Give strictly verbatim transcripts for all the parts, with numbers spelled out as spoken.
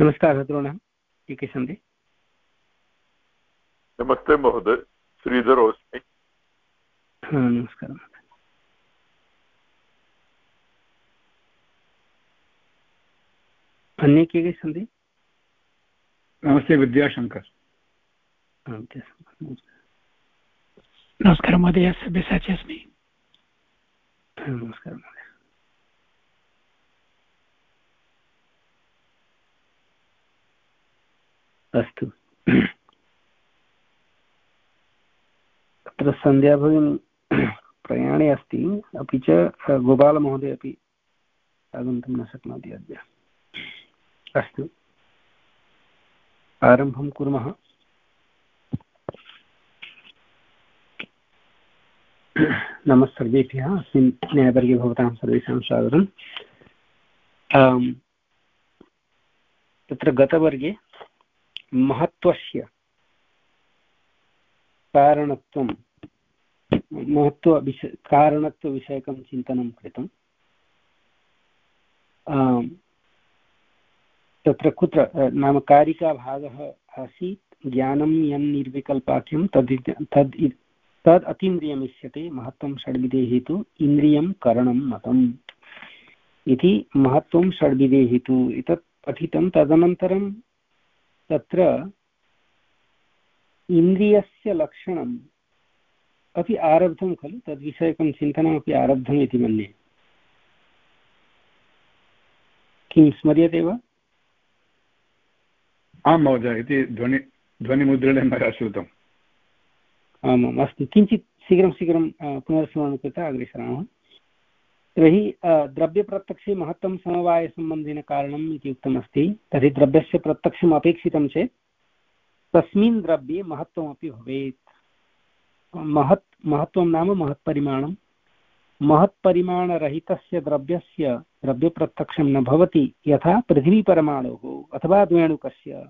नमस्कारः द्रोणः, के के सन्ति? नमस्ते महोदय, श्रीधरोऽस्मि। नमस्कारः। अन्ये के के सन्ति? नमस्ते, विद्याशङ्कर। नमस्कारः महोदय, सब्यसाची अस्मि। नमस्कारः महोदय। अस्तु, तत्र सन्ध्या भगिनी प्रयाणे अस्ति, अपि च गोपालमहोदय अपि आगन्तुं न शक्नोति अद्य। अस्तु, आरम्भं कुर्मः। नमः सर्वेभ्यः। अस्मिन् न्यायवर्गे भवतां सर्वेषां स्वागतम्। तत्र गतवर्गे महत्त्वस्य कारणत्वं महत्त्वविषय कारणत्वविषयकं चिन्तनं कृतं। तत्र कुत्र नाम कारिकाभागः आसीत्, ज्ञानं यन्निर्विकल्पाख्यं तद् तद् तद् अतीन्द्रियमिष्यते महत्त्वं षड्विधे हेतु इन्द्रियं करणं मतम् इति। महत्त्वं षड्विधे हेतु एतत् पठितं। तदनन्तरं तत्र इन्द्रियस्य लक्षणम् अपि आरब्धं खलु, तद्विषयकं चिन्तनमपि आरब्धम् इति मन्ये। किं स्मर्यते वा? आं महोदय, इति ध्वनि ध्वनिमुद्रणेन मया श्रुतम्। आमाम्, अस्तु, किञ्चित् शीघ्रं शीघ्रं पुनर्स्मरणं कृत्वा अग्रे सरामः। तर्हि द्रव्यप्रत्यक्षे महत्त्वं समवायसम्बन्धेन कारणम् इति उक्तमस्ति। तर्हि द्रव्यस्य प्रत्यक्षम् अपेक्षितं चेत् तस्मिन् द्रव्ये महत्त्वमपि भवेत्। महत् महत्त्वं नाम महत्परिमाणं। महत्परिमाणरहितस्य द्रव्यस्य द्रव्यप्रत्यक्षं न भवति, यथा पृथिवीपरमाणोः अथवा द्वेणुकस्य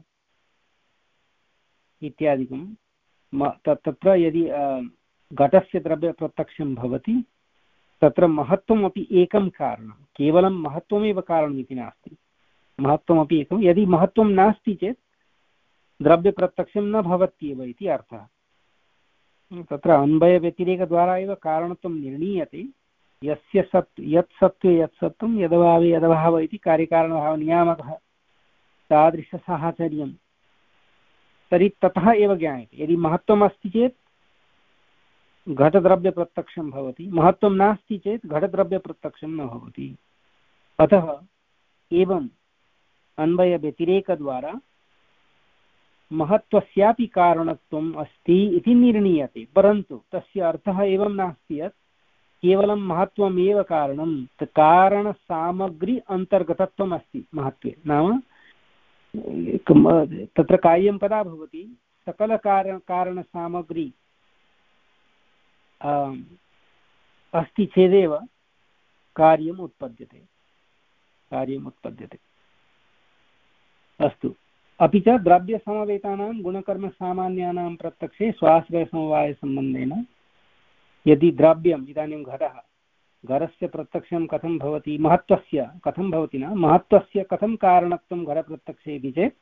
इत्यादिकं। तत्र यदि घटस्य द्रव्यप्रत्यक्षं भवति तत्र महत्त्वमपि एकं कारणं, केवलं महत्त्वमेव कारणम् इति नास्ति, महत्त्वमपि एकं। यदि महत्त्वं नास्ति चेत् द्रव्यप्रत्यक्षं न भवत्येव इति अर्थः। तत्र अन्वयव्यतिरेकद्वारा एव कारणत्वं निर्णीयते। यस्य सत् यत् सत्त्वे यत् सत्त्वं यदभावे यदभावः इति कार्यकारणभावनियामकः तादृशसाहचर्यं, तर्हि ततः एव ज्ञायते। यदि महत्त्वम् अस्ति चेत् घटद्रव्यप्रत्यक्षं भवति, महत्त्वं नास्ति चेत् घटद्रव्यप्रत्यक्षं न भवति। अतः एवम् अन्वयव्यतिरेकद्वारा महत्त्वस्यापि कारणत्वम् अस्ति इति निर्णीयते। परन्तु तस्य अर्थः एवं नास्ति यत् केवलं महत्त्वमेव कारणं। कारणसामग्री अन्तर्गतत्वम् अस्ति महत्त्वे। नाम तत्र कार्यं कदा भवति? सकलकारण कारणसामग्री अस्ति चेदेव कार्यम् उत्पद्यते कार्यम् उत्पद्यते अस्तु। अपि च द्रव्यसमवेतानां गुणकर्मसामान्यानां प्रत्यक्षे स्वाश्रयसमवायसम्बन्धेन यदि द्रव्यम्, इदानीं घटः, घटस्य प्रत्यक्षं कथं भवति? महत्त्वस्य कथं भवति न महत्त्वस्य कथं कारणत्वं घटप्रत्यक्षे इति चेत्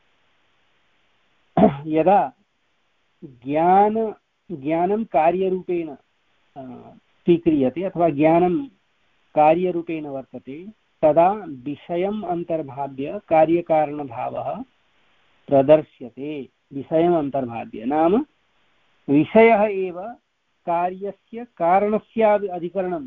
यदा ज्ञान ज्ञानं कार्यरूपेण स्वीक्रियते अथवा ज्ञानं कार्यरूपेण वर्तते, तदा विषयम् अन्तर्भाव्य कार्यकारणभावः प्रदर्श्यते। विषयम् अन्तर्भाव्य नाम विषयः एव कार्यस्य कारणस्यापि अधिकरणं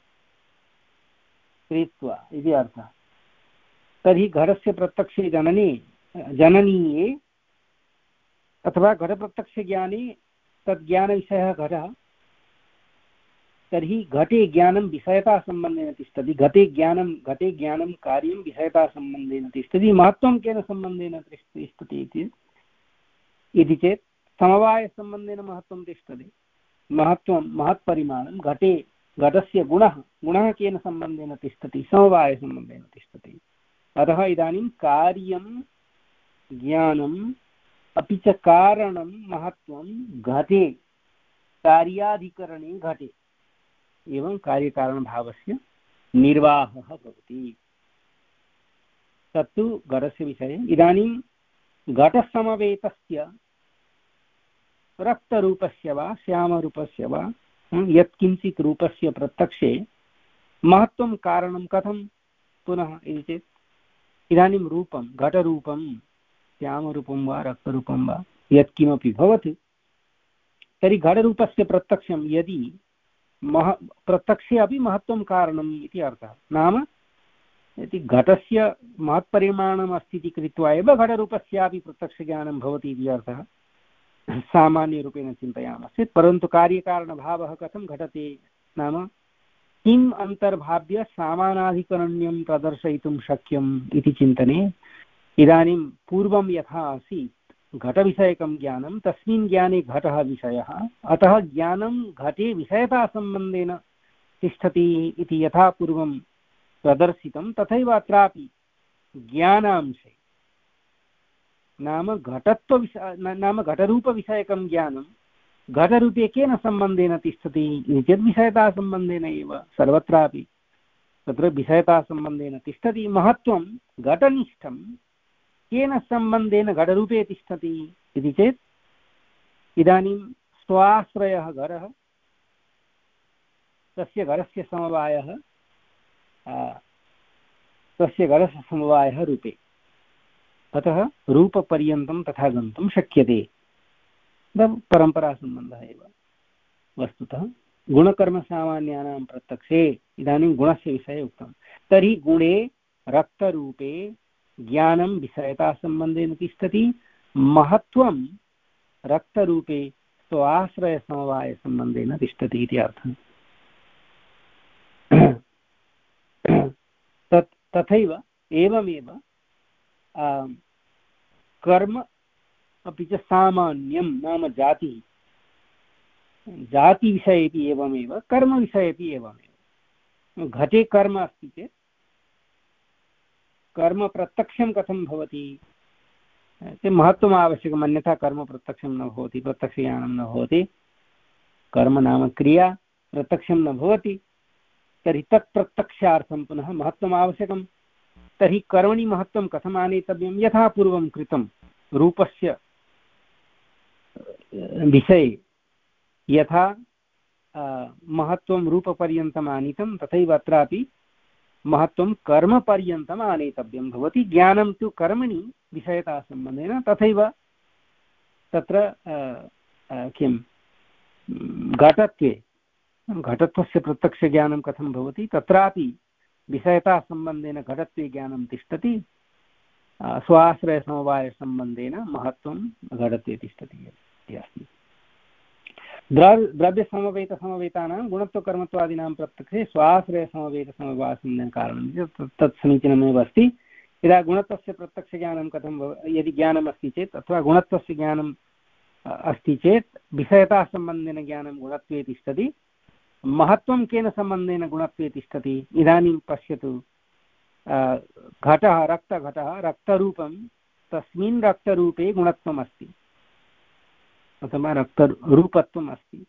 कृत्वा इति अर्थः। तर्हि घटस्य प्रत्यक्षे जननी जननीये अथवा घटप्रत्यक्षज्ञाने तद्ज्ञानविषयः घटः, तर्हि घटे ज्ञानं विषयतासम्बन्धेन तिष्ठति। घटे ज्ञानं घटे ज्ञानं कार्यं विषयतासम्बन्धेन तिष्ठति। महत्त्वं केन सम्बन्धेन तिष्ठति इति चेत् समवायसम्बन्धेन महत्त्वं तिष्ठति। महत्त्वं महत्परिमाणं घटे घटस्य गुणः गुणः केन सम्बन्धेन तिष्ठति? समवायसम्बन्धेन तिष्ठति। अतः इदानीं कार्यं ज्ञानम् अपि च कारणं महत्त्वं घटे कार्याधिकरणे घटे एवं कार्यकारणभावस्य निर्वाहः भवति। तत्तु घटस्य विषये। इदानीं घटसमवेतस्य रक्तरूपस्य वा श्यामरूपस्य वा यत्किञ्चित् रूपस्य प्रत्यक्षे महत्त्वं कारणं कथं पुनः इति चेत्, इदानीं रूपं घटरूपं श्यामरूपं वा रक्तरूपं वा यत्किमपि भवतु, तर्हि घटरूपस्य प्रत्यक्षं यदि मह प्रत्यक्षे अपि महत्त्वं कारणम् इति अर्थः। नाम यदि घटस्य महत्परिमाणम् अस्ति इति कृत्वा एव घटरूपस्यापि प्रत्यक्षज्ञानं भवति इति अर्थः सामान्यरूपेण चिन्तयामश्चेत्। परन्तु कार्यकारणभावः कथं घटते, नाम किम् अन्तर्भाव्य सामानाधिकरण्यं प्रदर्शयितुं शक्यम् इति चिन्तने इदानीं पूर्वं यथा आसीत् घटविषयकं ज्ञानं, तस्मिन् ज्ञाने घटः विषयः, अतः ज्ञानं घटे विषयतासम्बन्धेन तिष्ठति इति यथा पूर्वं प्रदर्शितं, तथैव अत्रापि ज्ञानांशे नाम घटत्वविषय नाम घटरूपविषयकं ज्ञानं घटरूपे केन सम्बन्धेन तिष्ठति इति चेत् विषयतासम्बन्धेन एव। सर्वत्रापि तत्र विषयतासम्बन्धेन तिष्ठति। महत्त्वं घटनिष्ठं केन सम्बन्धेन घटरूपे तिष्ठति इति चेत्, इदानीं स्वाश्रयः घटः, तस्य घटस्य समवायः तस्य घटस्य समवायः रूपे, अतः रूपपर्यन्तं तथा गन्तुं शक्यते। परम्परासम्बन्धः एव वस्तुतः। गुणकर्मसामान्यानां प्रत्यक्षे इदानीं गुणस्य विषये उक्तं, तर्हि गुणे रक्तरूपे ज्ञानं विषयतासम्बन्धेन तिष्ठति, महत्त्वं रक्तरूपे स्वाश्रयसमवायसम्बन्धेन तिष्ठति इति अर्थः। तत् तथैव एवमेव कर्म अपि च सामान्यं नाम जातिः, जातिविषयेपि एवमेव, कर्मविषयेपि एवमेव। घटे कर्म अस्ति चेत् कर्म प्रत्यक्षं कथं भवति, महत्त्वम् आवश्यकम्, अन्यथा कर्म प्रत्यक्षं न भवति, प्रत्यक्षज्ञानं न भवति। कर्म नाम क्रिया प्रत्यक्षं न भवति, तर्हि तत् प्रत्यक्षार्थं पुनः महत्त्वम् आवश्यकं। तर्हि कर्मणि महत्त्वं कथम् आनेतव्यं, यथा पूर्वं कृतं रूपस्य विषये यथा महत्त्वं रूपपर्यन्तम् आनीतं, तथैव अत्रापि महत्त्वं कर्मपर्यन्तम् आनेतव्यं भवति। ज्ञानं तु कर्मणि विषयतासम्बन्धेन, तथैव तत्र किं घटत्वे घटत्वस्य प्रत्यक्षज्ञानं कथं भवति, तत्रापि विषयतासम्बन्धेन घटत्वे ज्ञानं तिष्ठति, स्वाश्रयसमवायसम्बन्धेन महत्त्वं घटत्वे तिष्ठति इति अस्ति। द्रव्य द्रव्यसमवेतसमवेतानां गुणत्वकर्मत्वादीनां प्रत्यक्षे स्वाश्रयसमवेतसमवायसम्बन्धेन कारणं तत् समीचीनमेव अस्ति। यदा गुणत्वस्य प्रत्यक्षज्ञानं कथं भव यदि ज्ञानम् अस्ति चेत् अथवा गुणत्वस्य ज्ञानम् अस्ति चेत् विषयतासम्बन्धेन ज्ञानं गुणत्वे तिष्ठति। महत्त्वं केन सम्बन्धेन गुणत्वे तिष्ठति, इदानीं पश्यतु, घटः रक्तघटः रक्तरूपं, तस्मिन् रक्तरूपे गुणत्वम् अस्ति अथवा रक्तरूपत्वम् अस्ति,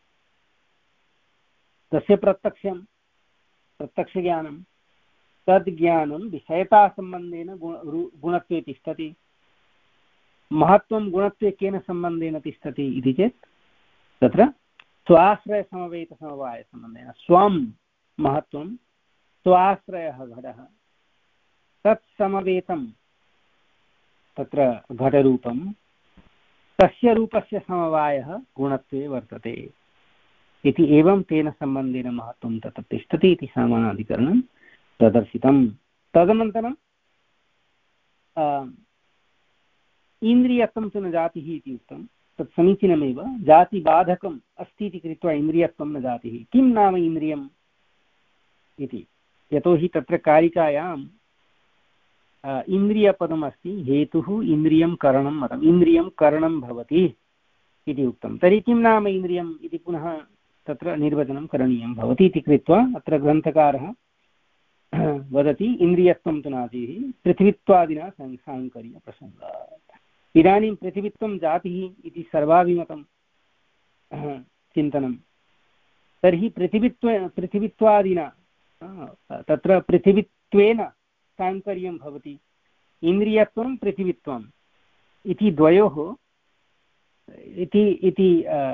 तस्य प्रत्यक्षं प्रत्यक्षज्ञानं, तद् ज्ञानं विषयतासम्बन्धेन गुणत्वे तिष्ठति। महत्त्वं गुणत्वे केन सम्बन्धेन तिष्ठति इति चेत् तत्र स्वाश्रयसमवेतसमवायसम्बन्धेन। स्वं महत्त्वं, स्वाश्रयः घटः, तत्समवेतं तत्र घटरूपं, तस्य रूपस्य समवायः गुणत्वे वर्तते इति। एवं तेन सम्बन्धेन महत्त्वं तत्र तिष्ठति इति सामानाधिकरणं प्रदर्शितं। तदनन्तरं इन्द्रियत्वं तु न जातिः इति उक्तं, तत् समीचीनमेव। जातिबाधकम् अस्ति इति कृत्वा इन्द्रियत्वं न जातिः। किं नाम इन्द्रियम् इति, यतोहि तत्र कारिकायां इन्द्रियपदम् अस्ति, हेतुः इन्द्रियं करणं मतम्, इन्द्रियं करणं भवति इति उक्तं। तर्हि किं नाम इन्द्रियम् इति पुनः तत्र निर्वचनं करणीयं भवति इति कृत्वा अत्र ग्रन्थकारः वदति इन्द्रियत्वं तु नास्ति पृथ्वीत्वादिना साङ्कर्यप्रसङ्गात्। इदानीं पृथिवीत्वं जातिः इति सर्वाभिमतं चिन्तनं, तर्हि पृथिवीत्व पृथिवीत्वादिना तत्र पृथिवीत्वेन साङ्कर्यं भवति इन्द्रियत्वं पृथिवीत्वम् इति द्वयोः इति इति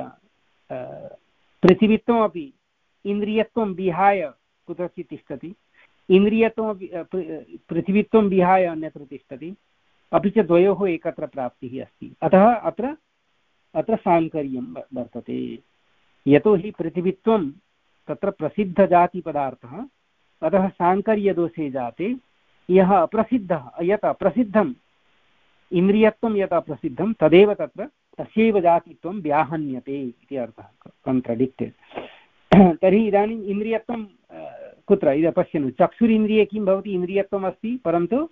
पृथिवीत्वमपि इन्द्रियत्वं विहाय कुत्रचित् तिष्ठति, इन्द्रियत्वमपि पृथिवीत्वं विहाय अन्यत्र तिष्ठति, अपि च द्वयोः एकत्र प्राप्तिः अस्ति। अतः अत्र अत्र साङ्कर्यं वर्तते। यतोहि पृथिवीत्वं तत्र प्रसिद्धजातिपदार्थः, अतः साङ्कर्यदोषे जाते यः अप्रसिद्धः यत् अप्रसिद्धम् इन्द्रियत्वं यत् अप्रसिद्धं तदेव तत्र तस्यैव जातित्वं व्याहन्यते इति अर्थः, कण्ट्रडिक्टेड्। तर्हि इदानीम् इन्द्रियत्वं कुत्र इदं पश्यन्तु, चक्षुरिन्द्रिये किं भवति, इन्द्रियत्वम् अस्ति परन्तु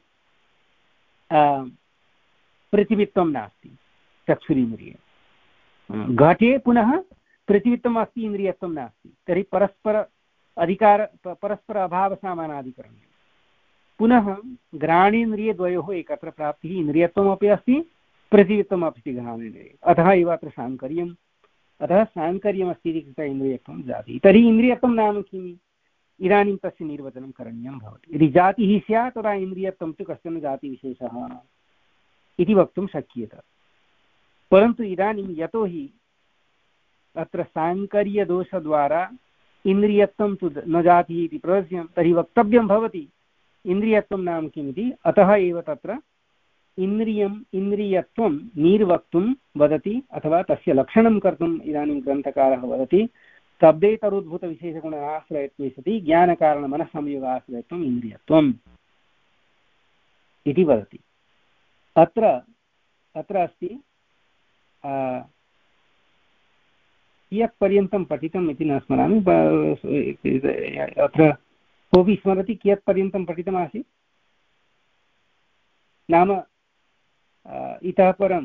पृथिवीत्वं नास्ति चक्षुरिन्द्रिये। घटे पुनः पृथिवीत्वम् अस्ति, इन्द्रियत्वं नास्ति, तर्हि परस्पर अधिकार परस्पर अभावसामानाधिकरणं। पुनः घ्राणेन्द्रिये द्वयोः एकत्र प्राप्तिः, इन्द्रियत्वमपि अस्ति पृथिवीत्वम् अस्ति घ्राणेन्द्रिये, अतः एव अत्र साङ्कर्यम्। अतः साङ्कर्यमस्ति इति कृत्वा इन्द्रियत्वं जातिः। तर्हि इन्द्रियत्वं नाम किम्, इदानीं तस्य निर्वचनं करणीयं भवति। यदि जातिः स्यात् तदा इन्द्रियत्वं तु कश्चन जातिविशेषः इति वक्तुं शक्यते। परन्तु इदानीं यतोहि अत्र साङ्कर्यदोषद्वारा इन्द्रियत्वं तु न जातिः इति प्रदर्श्यं, तर्हि वक्तव्यं भवति इन्द्रियत्वं नाम किमिति। अतः एव तत्र इन्द्रियम् इन्द्रियत्वं निर्वक्तुं वदति, अथवा तस्य लक्षणं कर्तुम् इदानीं ग्रन्थकारः वदति। शब्देतरोद्भूतविशेषगुणाश्रयत्वे सति ज्ञानकारणमनःसंयोगाश्रयत्वम् इन्द्रियत्वम् इति वदति। अत्र अत्र अस्ति कियत् पर्यन्तं पठितम् इति न स्मरामि, अत्र कोऽपि स्मरति कियत् पर्यन्तं पठितमासीत्? नाम इतः परं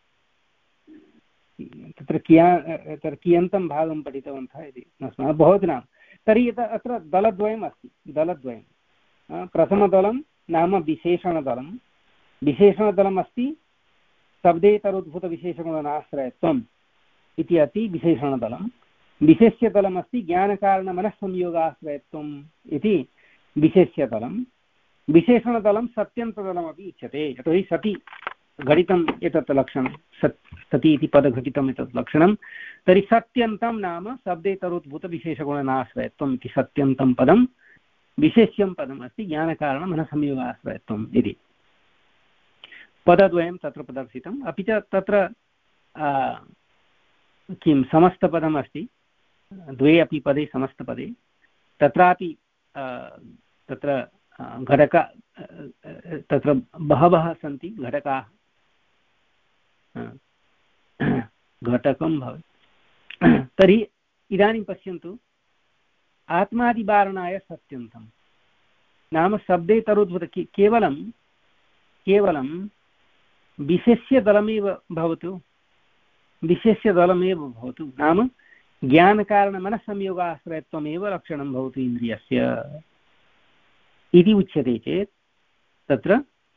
तत्र किया तत्र कियन्तं भागं पठितवन्तः इति न स्मरामि, भवतु नाम। तर्हि अत्र दलद्वयम् अस्ति, दलद्वयं। प्रथमदलं नाम विशेषणदलं, विशेषणदलम् अस्ति शब्देतरोद्भूतविशेषगुणाश्रयत्वम् इति अति विशेषणदलं। विशेष्यदलमस्ति ज्ञानकारणमनःसंयोगाश्रयत्वम् इति विशेष्यदलं। विशेषणदलं सत्यन्तदलमपि उच्यते, यतोहि सति घटितम् एतत् लक्षणं, सत् सति इति पदघटितम् एतत् लक्षणं। तर्हि सत्यन्तं नाम शब्देतरोद्भूतविशेषगुणाश्रयत्वम् इति सत्यन्तं पदं, विशेष्यं पदम् अस्ति ज्ञानकारणमनःसंयोगाश्रयत्वम् इति पदद्वयं तत्र प्रदर्शितम्। अपि च तत्र किं समस्तपदम् अस्ति, द्वे अपि पदे समस्तपदे, तत्रापि तत्र घटक तत्र बहवः सन्ति घटकाः, घटकं भवति। तर्हि इदानीं पश्यन्तु, आत्मादिवारणाय सत्यन्तं नाम शब्देतरोद्भूत केवलं केवलं विशेष्यदलमेव भवतु, विशेष्यदलमेव भवतु, नाम ज्ञानकारणमनःसंयोगाश्रयत्वमेव लक्षणं भवतु इन्द्रियस्य इति उच्यते चेत् तत्र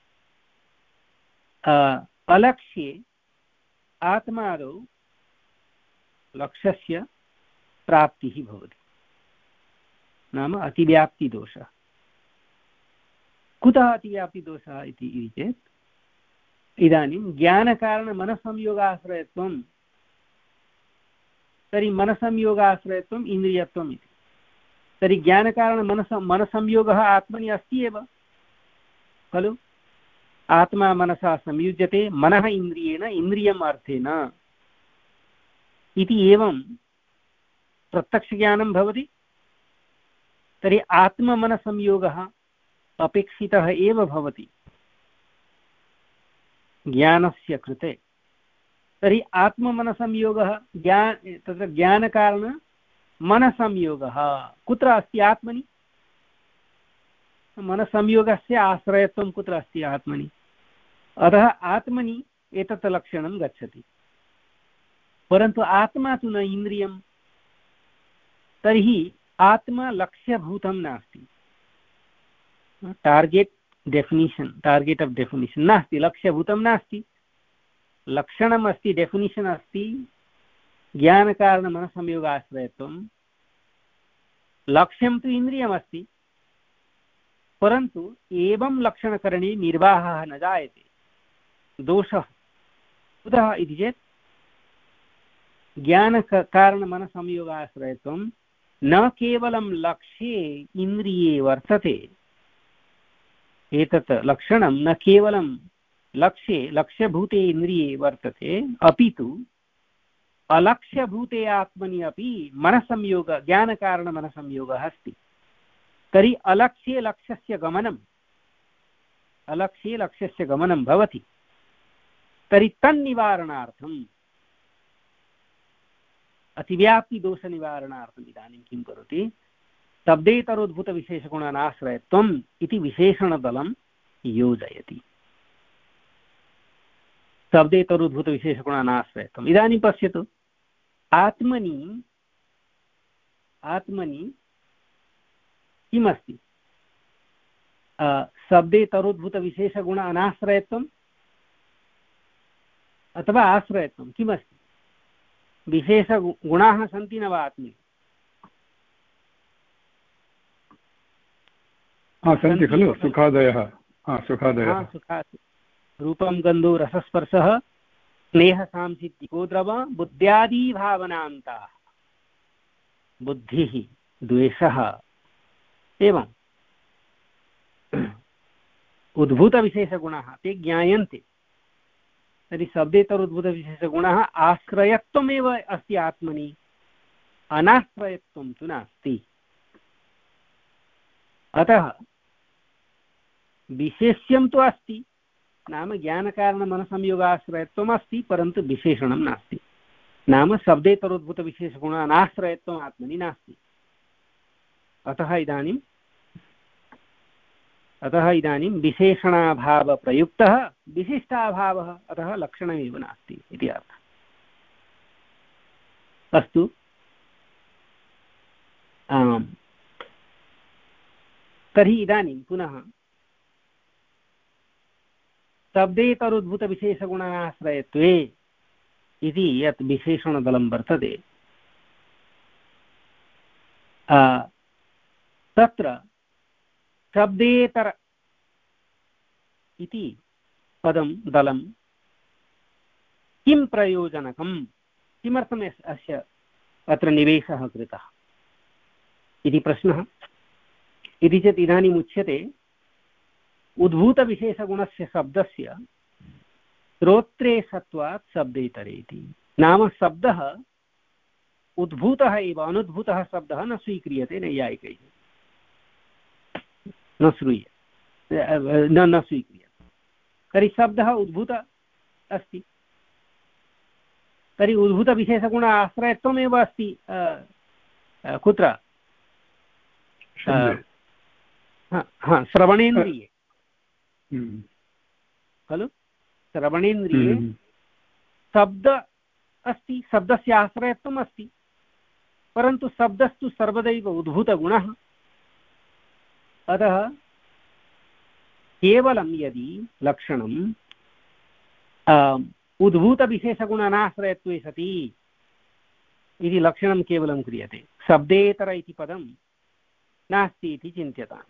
अलक्ष्ये आत्मादौ लक्ष्यस्य प्राप्तिः भवति, नाम अतिव्याप्तिदोषः। कुतः अतिव्याप्तिदोषः इति चेत् इदानीं ज्ञानकारणमनःसंयोगाश्रयत्वं, तर्हि मनःसंयोगाश्रयत्वम् इन्द्रियत्वम् इति। तर्हि ज्ञानकारणमनस मनसंयोगः आत्मनि अस्ति एव खलु, आत्मा मनसा संयुज्यते मनः इन्द्रियेण इन्द्रियम् अर्थेन इति एवं प्रत्यक्षज्ञानं भवति। तर्हि आत्ममनसंयोगः अपेक्षितः एव भवति ज्ञानस्य कृते। तर्हि आत्ममनसंयोगः ज्ञा तत्र ज्ञानकारण मनसंयोगः कुत्र अस्ति, आत्मनि। मनसंयोगस्य आश्रयत्वं कुत्र अस्ति, आत्मनि। अतः आत्मनि एतत् लक्षणं गच्छति, परन्तु आत्मा तु न इन्द्रियं। तर्हि आत्मा लक्ष्यभूतं नास्ति, target definition target of definition नास्ति, लक्ष्यभूतं नास्ति। लक्षणम् अस्ति, डेफिनिशन् अस्ति ज्ञानकारणमनसंयोगाश्रयत्वं, लक्ष्यं तु इन्द्रियमस्ति। परन्तु एवं लक्षणकरणे निर्वाहः न जायते, दोषः कुतः इति चेत् ज्ञानकारणमनसंयोगाश्रयत्वं न केवलं लक्ष्ये इन्द्रिये वर्तते, एतत् लक्षणं न केवलं लक्ष्ये लक्ष्यभूते इन्द्रिये वर्तते, अपि तु अलक्ष्यभूते आत्मनि अपि मनसंयोग ज्ञानकारणमनसंयोगः अस्ति। तर्हि अलक्ष्ये लक्ष्यस्य गमनम् अलक्ष्ये लक्ष्यस्य गमनं भवति। तर्हि तन्निवारणार्थम् अतिव्याप्तिदोषनिवारणार्थम् इदानीं किं करोति, शब्देतरोद्भूतविशेषगुणानाश्रयत्वम् इति विशेषणदलं योजयति। शब्देतरोद्भूतविशेषगुणानाश्रयत्वम् इदानीं पश्यतु, आत्मनि आत्मनि किमस्ति? शब्देतरोद्भूतविशेषगुण अनाश्रयत्वम् अथवा आश्रयत्वं किमस्ति? विशेषगुणाः सन्ति न वा आत्मनि? सन्ति खलु, सुखादयः सुखादयः रूपं गन्धो रसस्पर्शः स्नेहसांसिद्धिको द्रव बुद्ध्यादिभावनान्ताः, बुद्धिः द्वेषः एवं उद्भूतविशेषगुणाः ते ज्ञायन्ते। तर्हि शब्देतरोद्भूतविशेषगुणः आश्रयत्वमेव अस्ति आत्मनि, अनाश्रयत्वं तु नास्ति। अतः विशेष्यं तु अस्ति, नाम ज्ञानकारणमनसंयोगाश्रयत्वम् अस्ति, परन्तु विशेषणं नास्ति। नाम शब्देतरोद्भूतविशेषगुणानाश्रयत्वम् आत्मनि नास्ति। अतः इदानीं अतः इदानीं विशेषणाभावप्रयुक्तः विशिष्टाभावः, अतः लक्षणमेव नास्ति इति अर्थः। अस्तु, आम्, तर्हि इदानीं पुनः शब्देतरोद्भूतविशेषगुणाश्रयत्वे इति यत् विशेषणदलं वर्तते, तत्र शब्देतर इति पदं दलं किं प्रयोजनकं, किमर्थम् अस्य अत्र निवेशः कृतः इति प्रश्नः। इति चेत् इदानीम् उच्यते उद्भूतविशेषगुणस्य शब्दस्य श्रोत्रे सत्वात् शब्देतरे इति। नाम शब्दः उद्भूतः एव, अनुद्भूतः शब्दः न स्वीक्रियते नैयायिकैः, न श्रूयते न न स्वीक्रियते। तर्हि शब्दः उद्भूत अस्ति, तर्हि उद्भूतविशेषगुण आश्रयत्वमेव अस्ति कुत्र? श्रवणेन्द्रिये खलु। श्रवणेन्द्रिये शब्द अस्ति, शब्दस्य आश्रयत्वम् अस्ति, परन्तु शब्दस्तु सर्वदैव उद्भूतगुणः। अतः केवलं यदि लक्षणं उद्भूतविशेषगुणानाश्रयत्वे सति इति लक्षणं केवलं क्रियते, शब्देतर इति पदं नास्ति इति चिन्त्यताम्,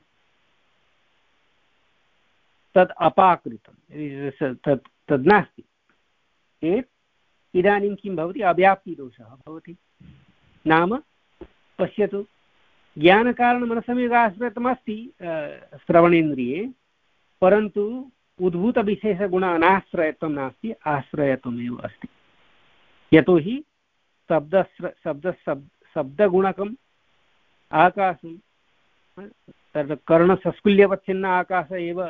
तद् अपाकृतं, तत् तद् नास्ति चेत् इदानीं किं भवति? अव्याप्तिदोषः भवति। नाम पश्यतु, ज्ञानकारणमनसंयोगाश्रयत्वमस्ति श्रवणेन्द्रिये, परन्तु उद्भूतविशेषगुण अनाश्रयत्वं नास्ति, आश्रयत्वमेव अस्ति। यतोहि शब्द शब्द शब्दगुणकम् आकाशं तद् कर्णसंस्कुल्यवच्छिन्न आकाश एव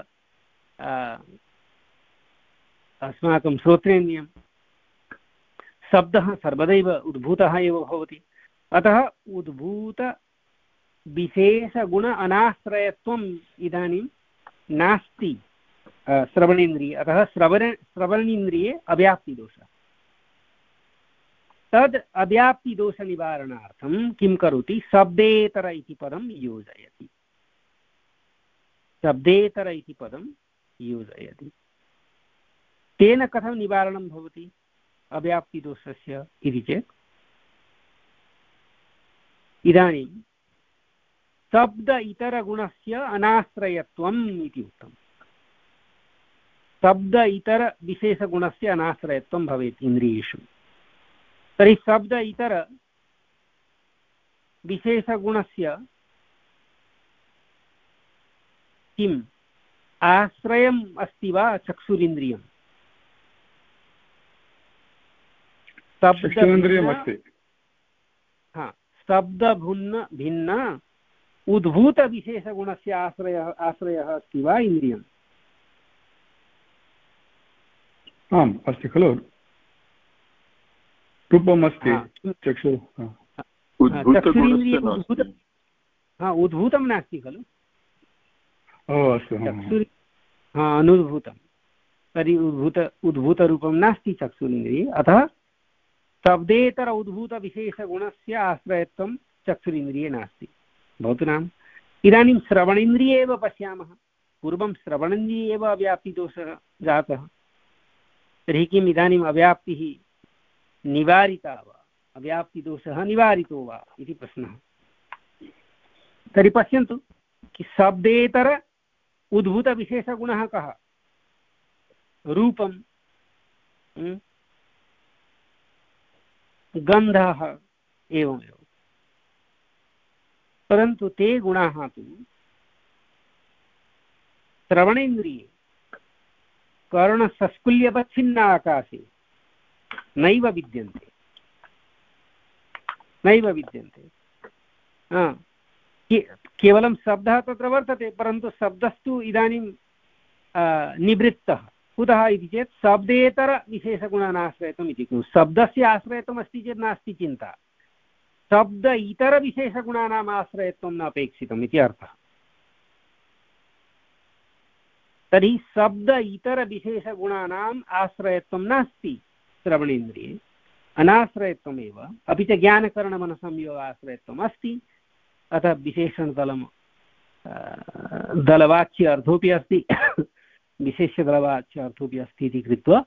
अस्माकं श्रोत्रेन्द्रियं। शब्दः सर्वदैव उद्भूतः एव भवति। अतः उद्भूतविशेषगुण अनाश्रयत्वम् इदानीं नास्ति श्रवणेन्द्रिये। अतः श्रवण श्रवणेन्द्रिये अव्याप्तिदोषः। तद् अव्याप्तिदोषनिवारणार्थं किं करोति? शब्देतर इति पदं योजयति। शब्देतर इति पदं योजयति। तेन कथं निवारणं भवति अव्याप्तिदोषस्य इति चेत्, इदानीं शब्द इतरगुणस्य अनाश्रयत्वम् इति उक्तम्। शब्द इतरविशेषगुणस्य अनाश्रयत्वं भवेत् इन्द्रियेषु। तर्हि शब्द इतरविशेषगुणस्य किम् आश्रयम् अस्ति वा चक्षुरिन्द्रियम्? शब्दभिन्न भिन्न उद्भूतविशेषगुणस्य आश्रयः आश्रयः अस्ति वा इन्द्रियम्? आम् अस्ति खलु, रूपम् अस्ति चक्षुः। उद्भूतं नास्ति खलु, चक्षुः अनुभूतं। तर्हि उद्भूत उद्भूतरूपं नास्ति चक्षुरिन्द्रिये, अतः शब्देतर उद्भूतविशेषगुणस्य आश्रयत्वं चक्षुरिन्द्रिये नास्ति। भवतु नाम इदानीं श्रवणेन्द्रिये एव पश्यामः, पूर्वं श्रवणेन्द्रिये एव अव्याप्तिदोषः जातः। तर्हि किम् इदानीम् अव्याप्तिः निवारिता वा, अव्याप्तिदोषः निवारितो वा इति प्रश्नः। तर्हि पश्यन्तु कि शब्देतर उद्भूतविशेषगुणः कः? रूपं, गन्धः, एवमेव। परन्तु ते गुणाः तु श्रवणेन्द्रिये कर्णसस्कुल्यवच्छिन्न आकाशे नैव विद्यन्ते, नैव विद्यन्ते। केवलं शब्दः तत्र वर्तते, परन्तु शब्दस्तु इदानीं निवृत्तः। कुतः इति चेत् शब्देतरविशेषगुणानाश्रयत्वम् इति। शब्दस्य आश्रयत्वम् अस्ति चेत् नास्ति चिन्ता, शब्द इतरविशेषगुणानाम् आश्रयत्वं न अपेक्षितम् इति अर्थः। तर्हि शब्द इतरविशेषगुणानाम् आश्रयत्वं नास्ति श्रवणेन्द्रिये, अनाश्रयत्वमेव। अपि च ज्ञानकरणमनसंयोग आश्रयत्वम् अस्ति, अतः विशेषणदलं दलवाच्य अर्थोऽपि अस्ति, विशेष्यदलवाच्य अर्थोऽपि अस्ति इति कृत्वा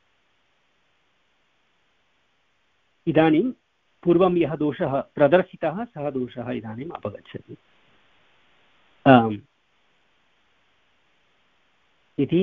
इदानीं पूर्वं यः दोषः प्रदर्शितः सः दोषः इदानीम् अपगच्छति इति।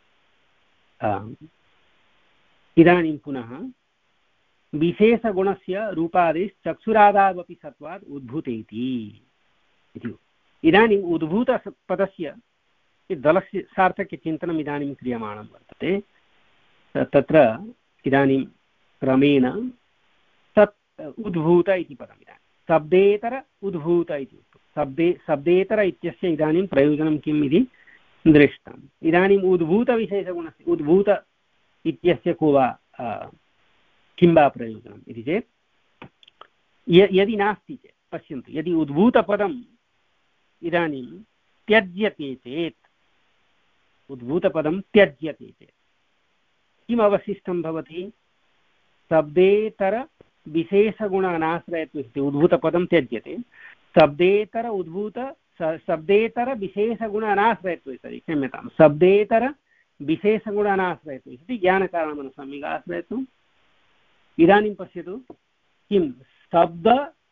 इदानीं पुनः विशेषगुणस्य रूपादेश्चक्षुरादावपि सत्वात् उद्भूतेति इति। इदानीम् उद्भूतपदस्य दलस्य सार्थक्यचिन्तनम् इदानीं क्रियमाणं वर्तते। तत्र इदानीं क्रमेण तत् उद्भूत इति पदम् इदानीं शब्देतर उद्भूत इति उक्तं। शब्दे शब्देतर इत्यस्य इदानीं प्रयोजनं किम् इति दृष्टम्। इदानीम् उद्भूतविशेषगुणस्य उद्भूत इत्यस्य को वा किं वा प्रयोजनम् इति चेत् यदि नास्ति चेत् पश्यन्तु, यदि उद्भूतपदम् इदानीं त्यज्यते चेत्, उद्भूतपदं त्यज्यते चेत् किम् अवशिष्टं भवति? शब्देतर विशेषगुण अनाश्रयत्वम्। उद्भूतपदं त्यज्यते, शब्देतर उद्भूत शब्देतर विशेषगुण अनाश्रयत्वं, तर्हि क्षम्यतां, शब्देतर विशेषगुण अनाश्रयत्वम् इति ज्ञानकारणमनसंयोग आश्रयत्वम्। इदानीं पश्यतु किं शब्द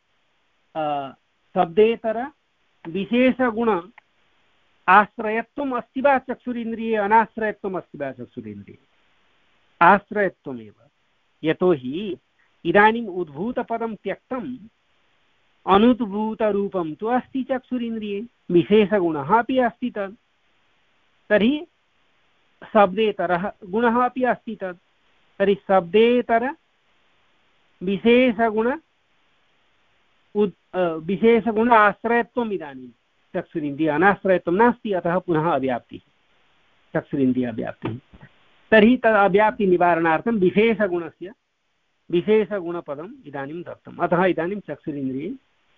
शब्देतर विशेषगुण आश्रयत्वम् अस्ति वा चक्षुरिन्द्रिये, अनाश्रयत्वम् अस्ति वा चक्षुरिन्द्रिये? आश्रयत्वमेव। यतोहि इदानीम् उद्भूतपदं त्यक्तम्, अनुद्भूतरूपं तु अस्ति चक्षुरिन्द्रिये, विशेषगुणः अपि अस्ति तत्। तर्हि शब्देतरः गुणः अपि अस्ति तत्। तर्हि शब्देतर विशेषगुण उद् विशेषगुण आश्रयत्वम् इदानीं चक्षुरिन्द्रिय, अनाश्रयत्वं नास्ति, अतः पुनः अव्याप्तिः, चक्षुरिन्द्रिय अव्याप्तिः। तर्हि तद् अव्याप्तिनिवारणार्थं विशेषगुणस्य विशेषगुणपदम् इदानीं दत्तम्। अतः इदानीं चक्षुरिन्द्रिये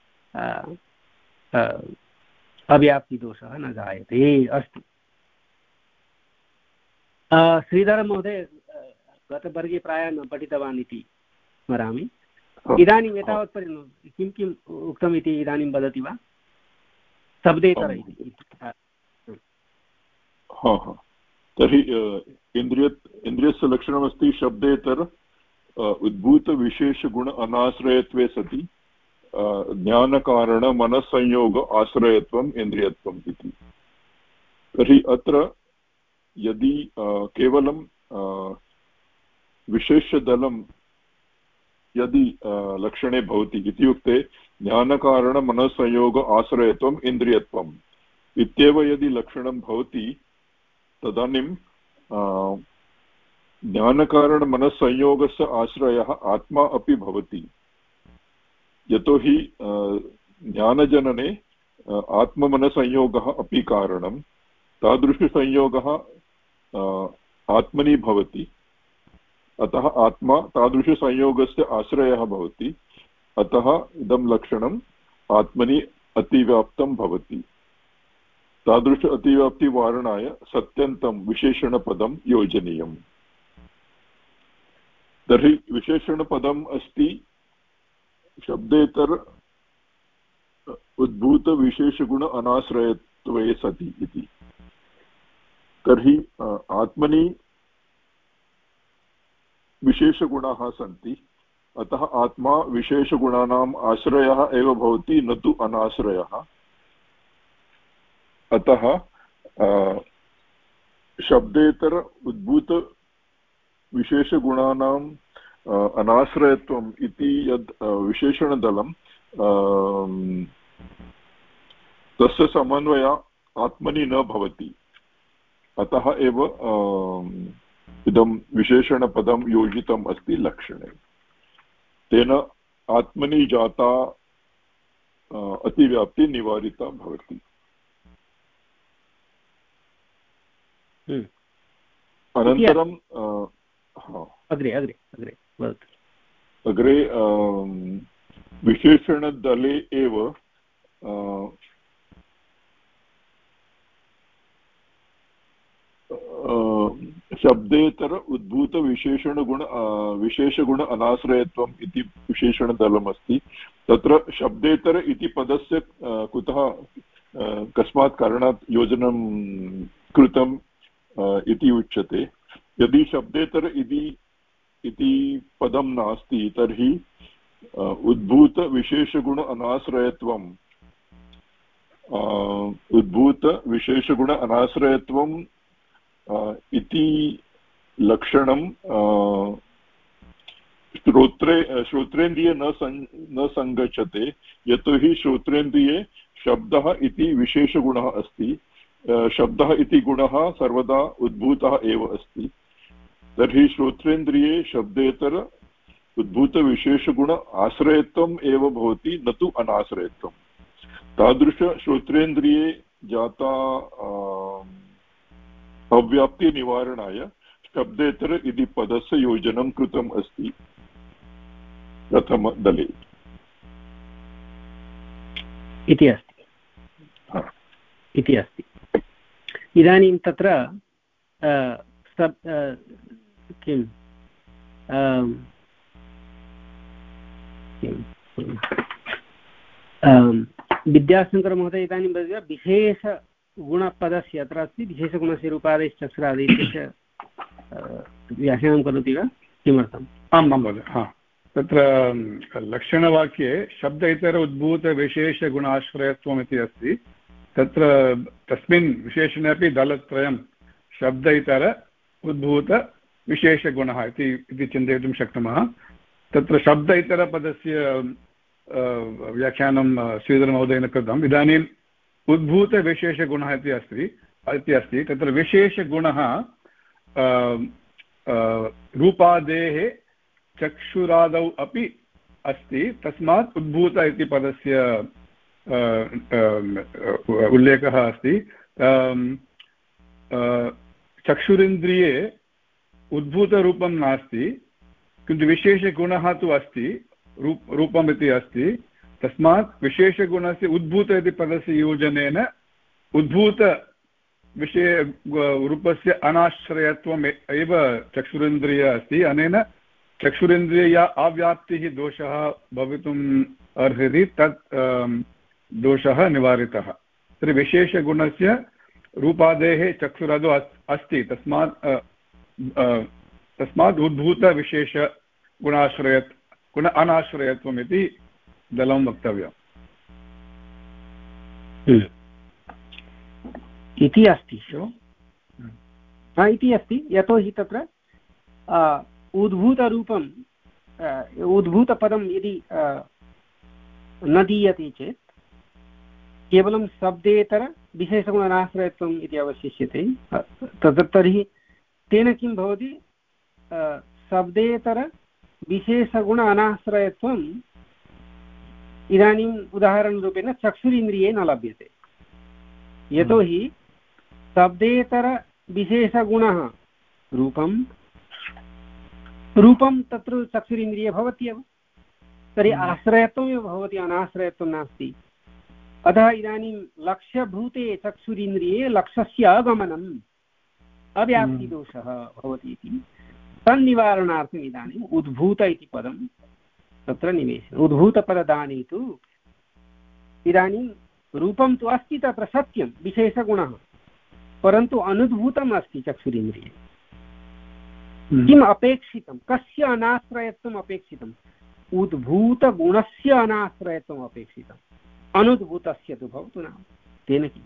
अव्याप्तिदोषः न जायते। अस्तु, श्रीधरमहोदय गतवर्गे प्रायः न पठितवान् इति स्मरामि। इदानीम् एतावत्पर्यन्तं किं किम् उक्तम् इति इदानीं वदति वा? शब्देतर इति। तर्हि इन्द्रिय इन्द्रियस्य लक्षणमस्ति शब्देतर उद्भूतविशेषगुण अनाश्रयत्वे सति ज्ञानकारणमनस्संयोग आश्रयत्वम् इन्द्रियत्वम् इति। तर्हि अत्र यदि केवलं विशेषदलं यदि लक्षणे भवति इत्युक्ते ज्ञानकारणमनस्संयोग आश्रयत्वम् इन्द्रियत्वम् इत्येव यदि लक्षणं भवति तदानीं ज्ञानकारणमनस्संयोगस्य आश्रयः आत्मा अपि भवति। यतोहि ज्ञानजनने आत्ममनसंयोगः अपि कारणं, तादृशसंयोगः आत्मनि भवति, अतः आत्मा तादृशसंयोगस्य आश्रयः भवति, अतः इदं लक्षणम् आत्मनि अतिव्याप्तं भवति। तादृश अतिव्याप्तिवारणाय सत्यन्तं विशेषणपदं योजनीयम्। तर्हि विशेषणपदम् अस्ति शब्देतर उद्भूतविशेषगुण अनाश्रयत्वे सति इति। तर्हि आत्मनि विशेषगुणाः सन्ति, अतः आत्मा विशेषगुणानाम् आश्रयः एव भवति, न तु अनाश्रयः। अतः शब्देतर उद्भूत विशेषगुणानाम् अनाश्रयत्वम् इति यद् विशेषणदलं तस्य समन्वय आत्मनि न भवति, अतः एव इदं विशेषणपदं योजितम् अस्ति लक्षणे। तेन आत्मनि जाता अतिव्याप्ति निवारिता भवति। अनन्तरं अग्रे अग्रे अग्रे अग्रे विशेषणदले एव शब्देतर उद्भूतविशेषणगुण विशेषगुण अनाश्रयत्वम् इति विशेषणदलमस्ति। तत्र शब्देतर इति पदस्य कुतः कस्मात् कारणात् योजनं कृतम् इति उच्यते। यदि शब्देतर इति इति पदं नास्ति तर्हि उद्भूतविशेषगुण अनाश्रयत्वम् उद्भूतविशेषगुण अनाश्रयत्वम् इति लक्षणं श्रोत्रे श्रोत्रेन्द्रिये न सं न सङ्गच्छते, यतोहि श्रोत्रेन्द्रिये शब्दः इति विशेषगुणः अस्ति। शब्दः इति गुणः सर्वदा उद्भूतः एव अस्ति। तर्हि श्रोत्रेन्द्रिये शब्देतर उद्भूतविशेषगुण आश्रयत्वम् एव भवति, न तु अनाश्रयत्वम्। तादृशश्रोत्रेन्द्रिये जाता अव्याप्तिनिवारणाय शब्देतर इति पदस्य योजनं कृतम् अस्ति प्रथमदले इति अस्ति इति अस्ति। इदानीं तत्र किं विद्याशङ्करमहोदय इदानीं वदति विशेषगुणपदस्य अत्र अस्ति विशेषगुणस्य रूपादेश्चक्षुरादि इत्यस्य व्याख्यानं करोति वा? किमर्थम्? आम् आं महोदय, हा तत्र लक्षणवाक्ये शब्द इतर उद्भूतविशेषगुणाश्रयत्वम् इति अस्ति। तत्र तस्मिन् विशेषणे अपि दलत्रयं शब्द इतर उद्भूतविशेषगुणः इति चिन्तयितुं शक्नुमः। तत्र शब्द इतरपदस्य व्याख्यानं श्रीधरमहोदयेन कृतम्। इदानीम् उद्भूतविशेषगुणः इति अस्ति इति अस्ति तत्र विशेषगुणः रूपादेः चक्षुरादौ अपि अस्ति, तस्मात् उद्भूत इति पदस्य उल्लेखः अस्ति। चक्षुरिन्द्रिये उद्भूतरूपं नास्ति, किन्तु विशेषगुणः तु अस्ति, रूप रूपम् इति अस्ति। तस्मात् विशेषगुणस्य उद्भूत इति पदस्य योजनेन उद्भूत विषय रूपस्य अनाश्रयत्वम् एव चक्षुरिन्द्रिय अस्ति। अनेन चक्षुरिन्द्रिया अव्याप्तिः दोषः भवितुम् अर्हति, तत् दोषः निवारितः। तर्हि विशेषगुणस्य रूपादेः चक्षुरादौ अस्ति, तस्मात् तस्मात् उद्भूतविशेषगुणाश्रयत् गुण अनाश्रयत्वम् इति दलं वक्तव्यम् इति अस्ति इति अस्ति यतोहि तत्र उद्भूतरूपम् उद्भूतपदं यदि न दीयते चेत् केवलं शब्देतर विशेषगुणाश्रयत्वम् इति अवशिष्यते। तद् तर्हि तेन किं भवति, शब्देतर विशेषगुण अनाश्रयत्वम् इदानीम् उदाहरणरूपेण चक्षुरिन्द्रिये न लभ्यते, यतोहि शब्देतर विशेषगुणः रूपं रूपं तत्र चक्षुरिन्द्रिये भवत्येव, तर्हि आश्रयत्वमेव भवति, अनाश्रयत्वं नास्ति। अतः इदानीं लक्ष्यभूते चक्षुरिन्द्रिये लक्ष्यस्य अगमनम् अव्याप्तिदोषः भवति इति तन्निवारणार्थम् इदानीम् उद्भूत इति पदं तत्र निवेश उद्भूतपददाने तु इदानीं रूपं तु अस्ति तत्र सत्यं विशेषगुणः, परन्तु अनुद्भूतम् अस्ति चक्षुरिन्द्रिये। किम् अपेक्षितं, कस्य अनाश्रयत्वम् अपेक्षितम्? उद्भूतगुणस्य अनाश्रयत्वम् अपेक्षितम्, अनुद्भूतस्य तु भवतु नाम तेन किम्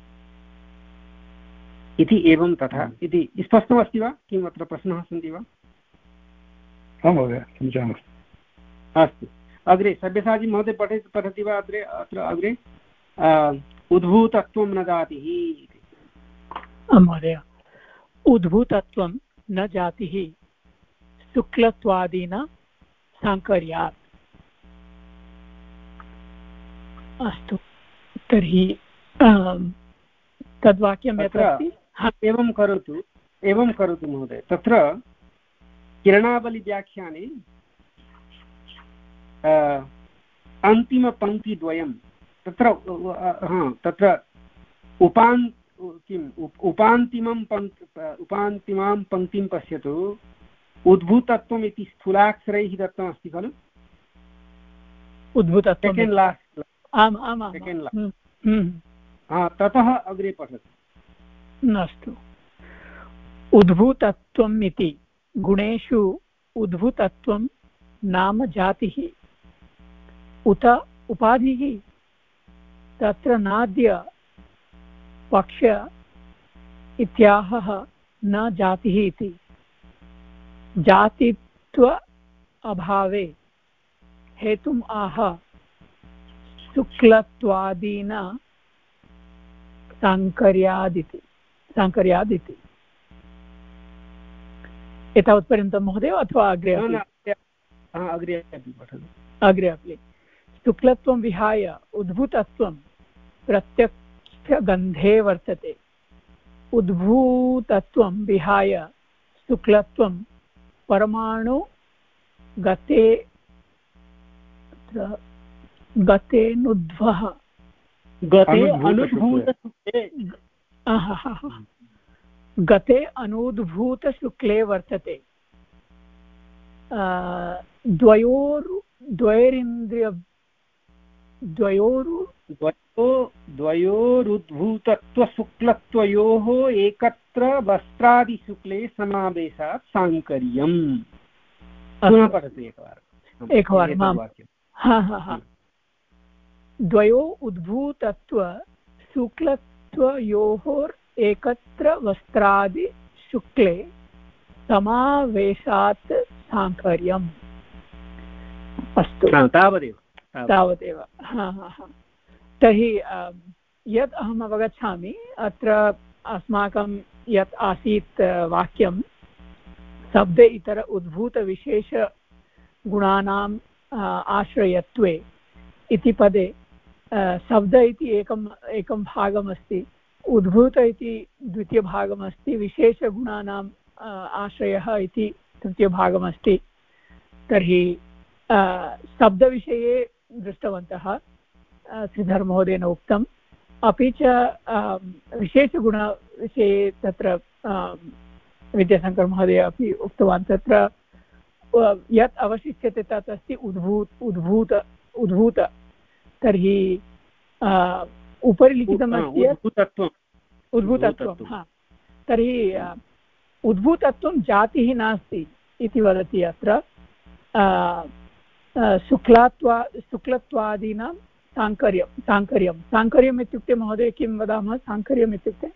इति एवं तथा इति स्पष्टमस्ति वा? किम् अत्र प्रश्नाः सन्ति वा? आं महोदय समीचीनमस्ति। अस्तु, अग्रे सव्यसाची महोदय पठति पठति वा? अग्रे अत्र अग्रे उद्भूतत्वं न जातिः इति। महोदय, उद्भूतत्वं न जातिः शुक्लत्वादिना साङ्कर्यात्। अस्तु, तर्हि तद्वाक्यं यत्र अस्ति एवं करोतु एवं करोतु महोदय। तत्र किरणावलिव्याख्याने अन्तिमपङ्क्तिद्वयं तत्र तत्र उपान् किम् उपान्तिमं पङ्क् उपान्तिमां पङ्क्तिं पश्यतु। उद्भूतत्वम् इति स्थूलाक्षरैः दत्तमस्ति खलु, उद्भूतत्वं सेकेण्ड् लास्ट् आम् आम् सेकेण्ड् लास्ट् ततः अग्रे पठतु। अस्तु, उद्भूतत्वम् इति गुणेषु उद्भूतत्वं नाम जातिः उत उपाधिः, तत्र नाद्य पक्ष इत्याहः न जातिः इति। जातित्व अभावे हेतुम् आह शुक्लत्वादिना साङ्कर्यादिति साङ्कर्यादिति। एतावत्पर्यन्तं महोदय अथवा अग्रे अग्रे पठतु। अग्रे अपि शुक्लत्वं विहाय उद्भूतत्वं प्रत्यक्षगन्धे वर्तते। उद्भूतत्वं विहाय शुक्लत्वं परमाणु गते गतेनुद्भः गते अनुभूतशुक्ले गते अनूद्भूतशुक्ले वर्तते। द्वयोरु द्वैरिन्द्रिय द्वयोरु द्वयोरुद्भूतत्वशुक्लत्वयोः एकत्र वस्त्रादिशुक्ले समावेशात् साङ्कर्यम्। पुनः पठतु एकवारम् एकवारं हा हा हा द्वयो उद्भूतत्व शुक्लत्वयोः एकत्र वस्त्रादि शुक्ले समावेशात् साङ्कर्यम्। अस्तु, तावदेव तावदेव हा हा हा तर्हि यत् अहम् अवगच्छामि, अत्र अस्माकं यत् आसीत् वाक्यं शब्दे इतर उद्भूतविशेषगुणानाम् आश्रयत्वे इति पदे शब्द इति एकम् एकं भागमस्ति, उद्भूत इति द्वितीयभागमस्ति, विशेषगुणानाम् आश्रयः इति तृतीयभागमस्ति। तर्हि शब्दविषये दृष्टवन्तः, श्रीधरमहोदयेन उक्तम्, अपि च विशेषगुणविषये तत्र विद्याशङ्करमहोदय अपि उक्तवान्। तत्र यत् अवशिष्यते तत् अस्ति उद्भूत उद्भूत उद्भूत तर्हि उपरि लिखितमस्ति उद्भूतत्वम् उद्भूतत्वं हा तर्हि उद्भूतत्वं जातिः नास्ति इति वदति अत्र। शुक्लात्वा शुक्लत्वादीनां साङ्कर्यं साङ्कर्यं साङ्कर्यम् इत्युक्ते महोदय किं वदामः साङ्कर्यम् इत्युक्ते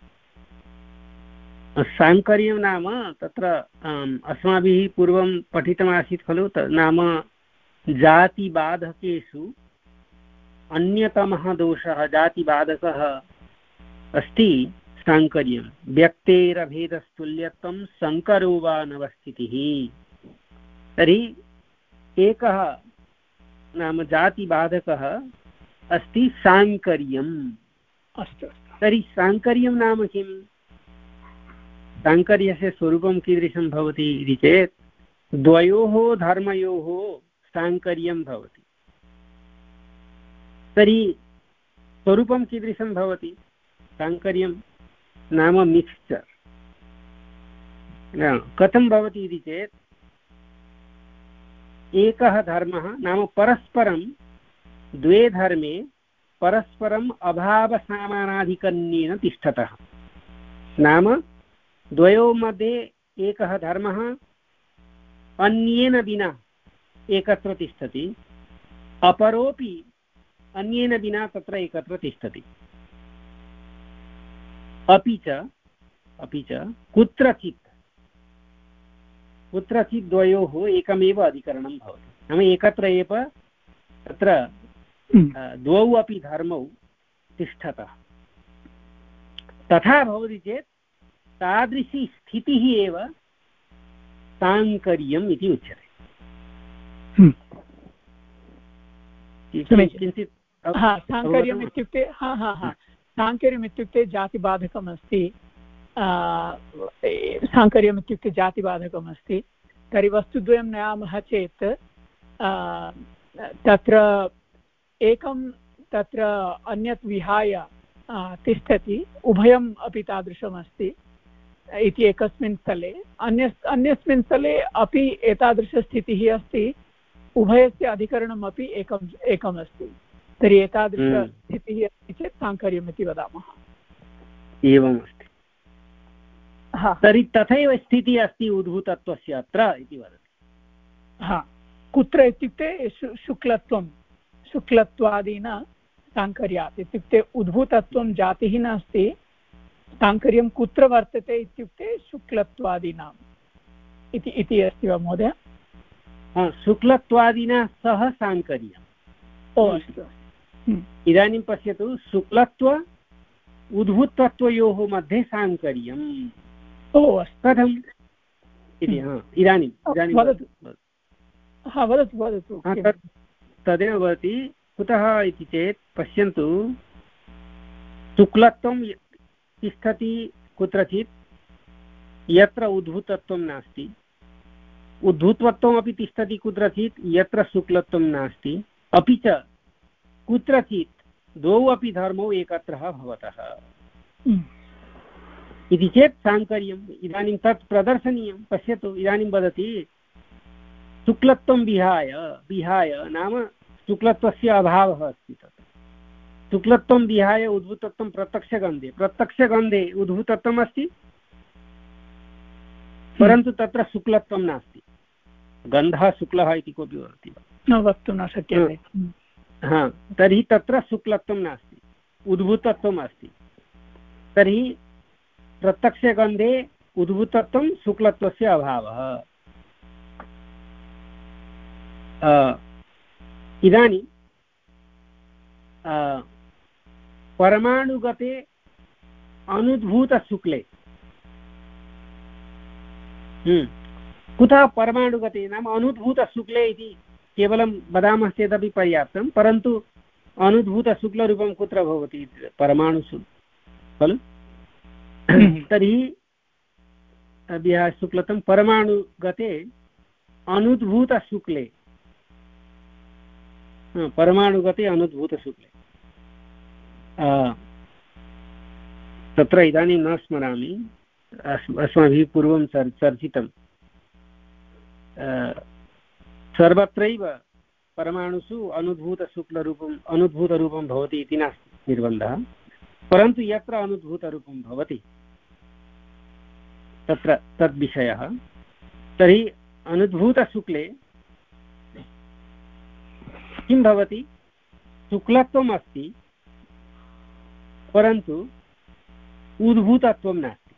साङ्कर्यं नाम तत्र अस्माभिः पूर्वं पठितमासीत् खलु नाम जातिबाधकेषु अन्यतमः दोषः जातिबाधकः अस्ति साङ्कर्यं व्यक्तेरभेदस्तुल्यत्वं सङ्करो वा नवस्थितिः तर्हि एकः नाम जातिबाधकः अस्ति साङ्कर्यम् अस्तु तर्हि साङ्कर्यं नाम किम् साङ्कर्यस्य स्वरूपं कीदृशं भवति इति चेत् द्वयोः धर्मयोः साङ्कर्यं भवति तर्हि स्वरूपं कीदृशं भवति साङ्कर्यं नाम मिक्स्चर् कथं भवति इति चेत् एकः धर्मः नाम परस्परं द्वे धर्मे परस्परम् अभावसामानाधिकर्ण्येन तिष्ठतः नाम द्वयोः मध्ये एकः धर्मः अन्येन विना एकत्र तिष्ठति अपरोऽपि अन्येन विना तत्र एकत्र तिष्ठति अपि च अपि च कुत्रचित् कुत्रचित् द्वयोः एकमेव अधिकरणं भवति नाम एकत्र एव तत्र द्वौ अपि धर्मौ तिष्ठतः तथा भवति चेत् तादृशी स्थितिः एव साङ्कर्यम् इति उच्यते किञ्चित् साङ्कर्यम् इत्युक्ते हा हा हा साङ्कर्यम् इत्युक्ते जातिबाधकम् अस्ति साङ्कर्यम् इत्युक्ते जातिबाधकम् अस्ति तर्हि वस्तुद्वयं नयामः चेत् तत्र एकं तत्र अन्यत् विहाय तिष्ठति उभयम् अपि तादृशम् अस्ति इति एकस्मिन् स्थले अन्य अन्यस्मिन् स्थले अपि एतादृशस्थितिः अस्ति उभयस्य अधिकरणम् अपि एकम् एकम् अस्ति तर्हि एतादृशस्थितिः अस्ति चेत् साङ्कर्यम् इति वदामः एवमस्ति तर्हि तथैव स्थितिः अस्ति उद्भूतत्वस्य अत्र इति वदति हा कुत्र इत्युक्ते शुक्लत्वं शुक्लत्वादिना साङ्कर्यात् इत्युक्ते उद्भूतत्वं जातिः नास्ति साङ्कर्यं कुत्र वर्तते इत्युक्ते शुक्लत्वादिनाम् इति इति अस्ति वा महोदय शुक्लत्वादिना सह साङ्कर्यम् ओ अस्तु इदानीं पश्यतु शुक्लत्व उद्भूतत्वयोः मध्ये साङ्कर्यम् ओ अस्तु कथम् इति इदानीम् इदानीं वदतु हा वदतु वदतु तदेव भवति कुतः इति चेत् पश्यन्तु शुक्लत्वं तिष्ठति कुत्रचित् यत्र उद्भूतत्वं नास्ति उद्भूतत्वमपि तिष्ठति कुत्रचित् यत्र शुक्लत्वं नास्ति अपि च कुत्रचित् द्वौ अपि धर्मौ एकत्रः भवतः इति चेत् साङ्कर्यम् इदानीं तत् प्रदर्शनीयं पश्यतु इदानीं वदति शुक्लत्वं विहाय विहाय नाम शुक्लत्वस्य अभावः अस्ति तत् शुक्लत्वं विहाय उद्भूतत्वं प्रत्यक्षगन्धे प्रत्यक्षगन्धे उद्भूतत्वम् अस्ति परन्तु तत्र शुक्लत्वं नास्ति गन्धः शुक्लः इति कोऽपि वदति न वक्तुं न शक्यते हा तर्हि तत्र शुक्लत्वं नास्ति उद्भूतत्वम् अस्ति तर्हि प्रत्यक्षगन्धे उद्भूतत्वं शुक्लत्वस्य अभावः इदानीं परमाणुगते अनुद्भूतशुक्ले कुतः परमाणुगते नाम अनुद्भूतशुक्ले इति केवलं वदामः चेदपि पर्याप्तं परन्तु अनुद्भूतशुक्लरूपं कुत्र भवति परमाणुषु खलु तर्हि शुक्लत्वं परमाणुगते अनुद्भूतशुक्ले परमाणुगते अनुद्भूतशुक्ले तत्र इदानीं न स्मरामि अस्माभिः पूर्वं चर् चर्चितं सर्वत्रैव परमाणुषु अनुद्भूतशुक्लरूपम् अनुद्भूतरूपं भवति इति नास्ति निर्बन्धः परन्तु यत्र अनुद्भूतरूपं भवति तत्र तद्विषयः तर्हि अनुद्भूतशुक्ले किं भवति शुक्लत्वम् अस्ति परन्तु उद्भूतत्वं नास्ति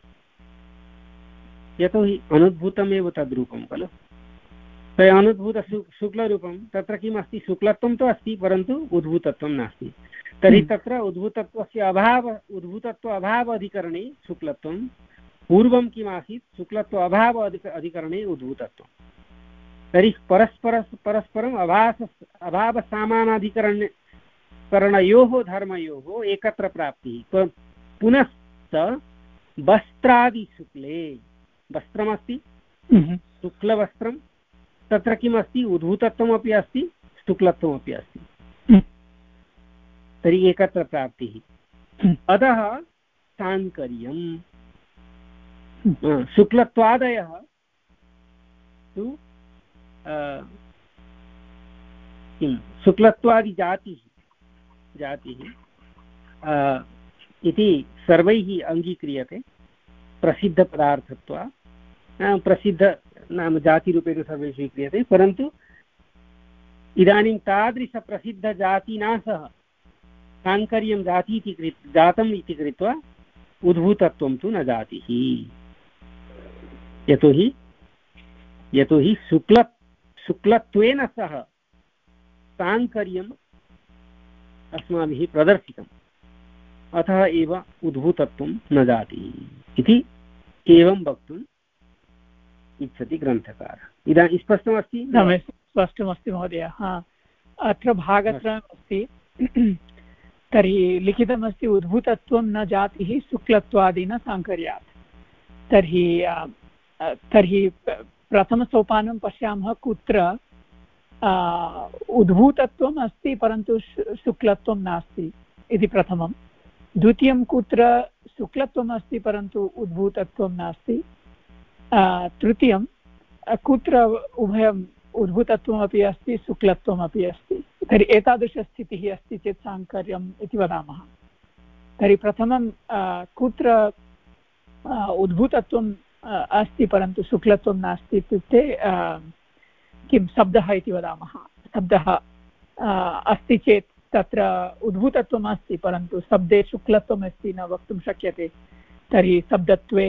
यतोहि अनुद्भूतमेव तद्रूपं खलु तर्हि अनुद्भूत शुक्लरूपं तत्र किम् अस्ति शुक्लत्वं तु अस्ति परन्तु उद्भूतत्वं नास्ति तर्हि तत्र उद्भूतत्वस्य अभाव उद्भूतत्व अभाव अधिकरणे शुक्लत्वं पूर्वं किमासीत् शुक्लत्व अभाव अधिकरणे उद्भूतत्वं तर्हि परस्पर परस्परम् अभास अभावसामानाधिकरणे करणयोः धर्मयोः एकत्र प्राप्तिः पुनश्च वस्त्रादिशुक्ले वस्त्रमस्ति शुक्लवस्त्रं तत्र किमस्ति उद्भूतत्वमपि अस्ति शुक्लत्वमपि अस्ति तर्हि एकत्र प्राप्तिः अतः साङ्कर्यं शुक्लत्वादयः तु किं शुक्लत्वादिजातिः जातिः इति सर्वैः अङ्गीक्रियते प्रसिद्धपदार्थत्वात् प्रसिद्ध नाम जातिरूपेण सर्वैः स्वीक्रियते परन्तु इदानीं तादृशप्रसिद्धजातिना सह साङ्कर्यं जाति इति कृ जातम् इति कृत्वा उद्भूतत्वं तु न जातिः यतोहि यतोहि शुक्ल शुक्लत्वेन सह साङ्कर्यम् अस्माभिः प्रदर्शितम् अतः एव उद्भूतत्वं न जातिः इति एवं वक्तुम् इच्छति ग्रन्थकारः इदानीं स्पष्टमस्ति स्पष्टमस्ति महोदय हा अत्र भागत्रयमस्ति तर्हि लिखितमस्ति उद्भूतत्वं न जातिः शुक्लत्वादिन साङ्कर्यात् तर्हि तर्हि प्रथमसोपानं पश्यामः कुत्र उद्भूतत्वम् अस्ति परन्तु शुक्लत्वं नास्ति इति प्रथमं द्वितीयं कुत्र शुक्लत्वम् अस्ति परन्तु उद्भूतत्वं नास्ति तृतीयं कुत्र उभयम् उद्भूतत्वमपि अस्ति शुक्लत्वमपि अस्ति तर्हि एतादृशस्थितिः अस्ति चेत् साङ्कर्यम् इति वदामः तर्हि प्रथमं कुत्र उद्भूतत्वम् अस्ति परन्तु शुक्लत्वं नास्ति इत्युक्ते किं शब्दः इति वदामः शब्दः अस्ति चेत् तत्र उद्भूतत्वम् अस्ति परन्तु शब्दे शुक्लत्वम् अस्ति न वक्तुं शक्यते तर्हि शब्दत्वे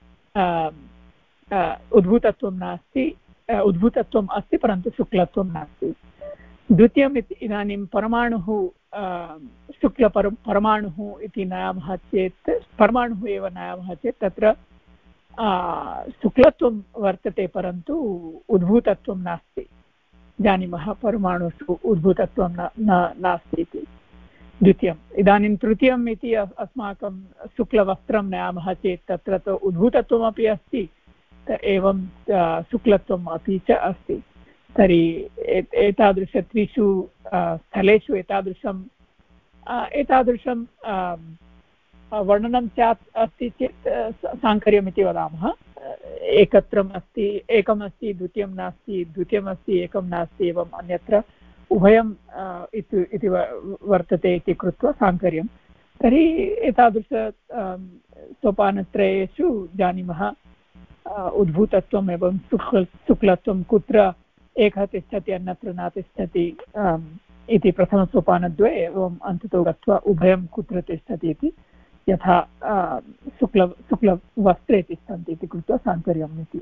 उद्भूतत्वं नास्ति उद्भूतत्वम् अस्ति परन्तु शुक्लत्वं नास्ति द्वितीयम् इदानीं परमाणुः शुक्लपर परमाणुः इति नयामः चेत् परमाणुः एव नयामः चेत् तत्र शुक्लत्वं वर्तते परन्तु उद्भूतत्वं नास्ति जानीमः परमाणुषु उद्भूतत्वं न नास्ति इति द्वितीयम् इदानीं तृतीयम् इति अस्माकं शुक्लवस्त्रं नयामः चेत् तत्र तु उद्भूतत्वमपि अस्ति एवं शुक्लत्वम् अपि च अस्ति तर्हि एतादृश त्रिषु स्थलेषु एतादृशं एतादृशं वर्णनं स्यात् अस्ति चेत् साङ्कर्यम् इति वदामः एकत्रम् अस्ति एकम् अस्ति द्वितीयं नास्ति द्वितीयम् अस्ति एकं नास्ति एवम् अन्यत्र उभयम् इति वर्तते इति कृत्वा साङ्कर्यं तर्हि एतादृश सोपानत्रयेषु जानीमः उद्भूतत्वम् एवं शुक्ल शुक्लत्वं कुत्र एकः तिष्ठति अन्यत्र न तिष्ठति इति प्रथमसोपानद्वये एवम् अन्ततो गत्वा उभयं कुत्र तिष्ठति इति यथा शुक्ल शुक्लवस्त्रे तिष्ठन्ति इति कृत्वा साङ्कर्यम् इति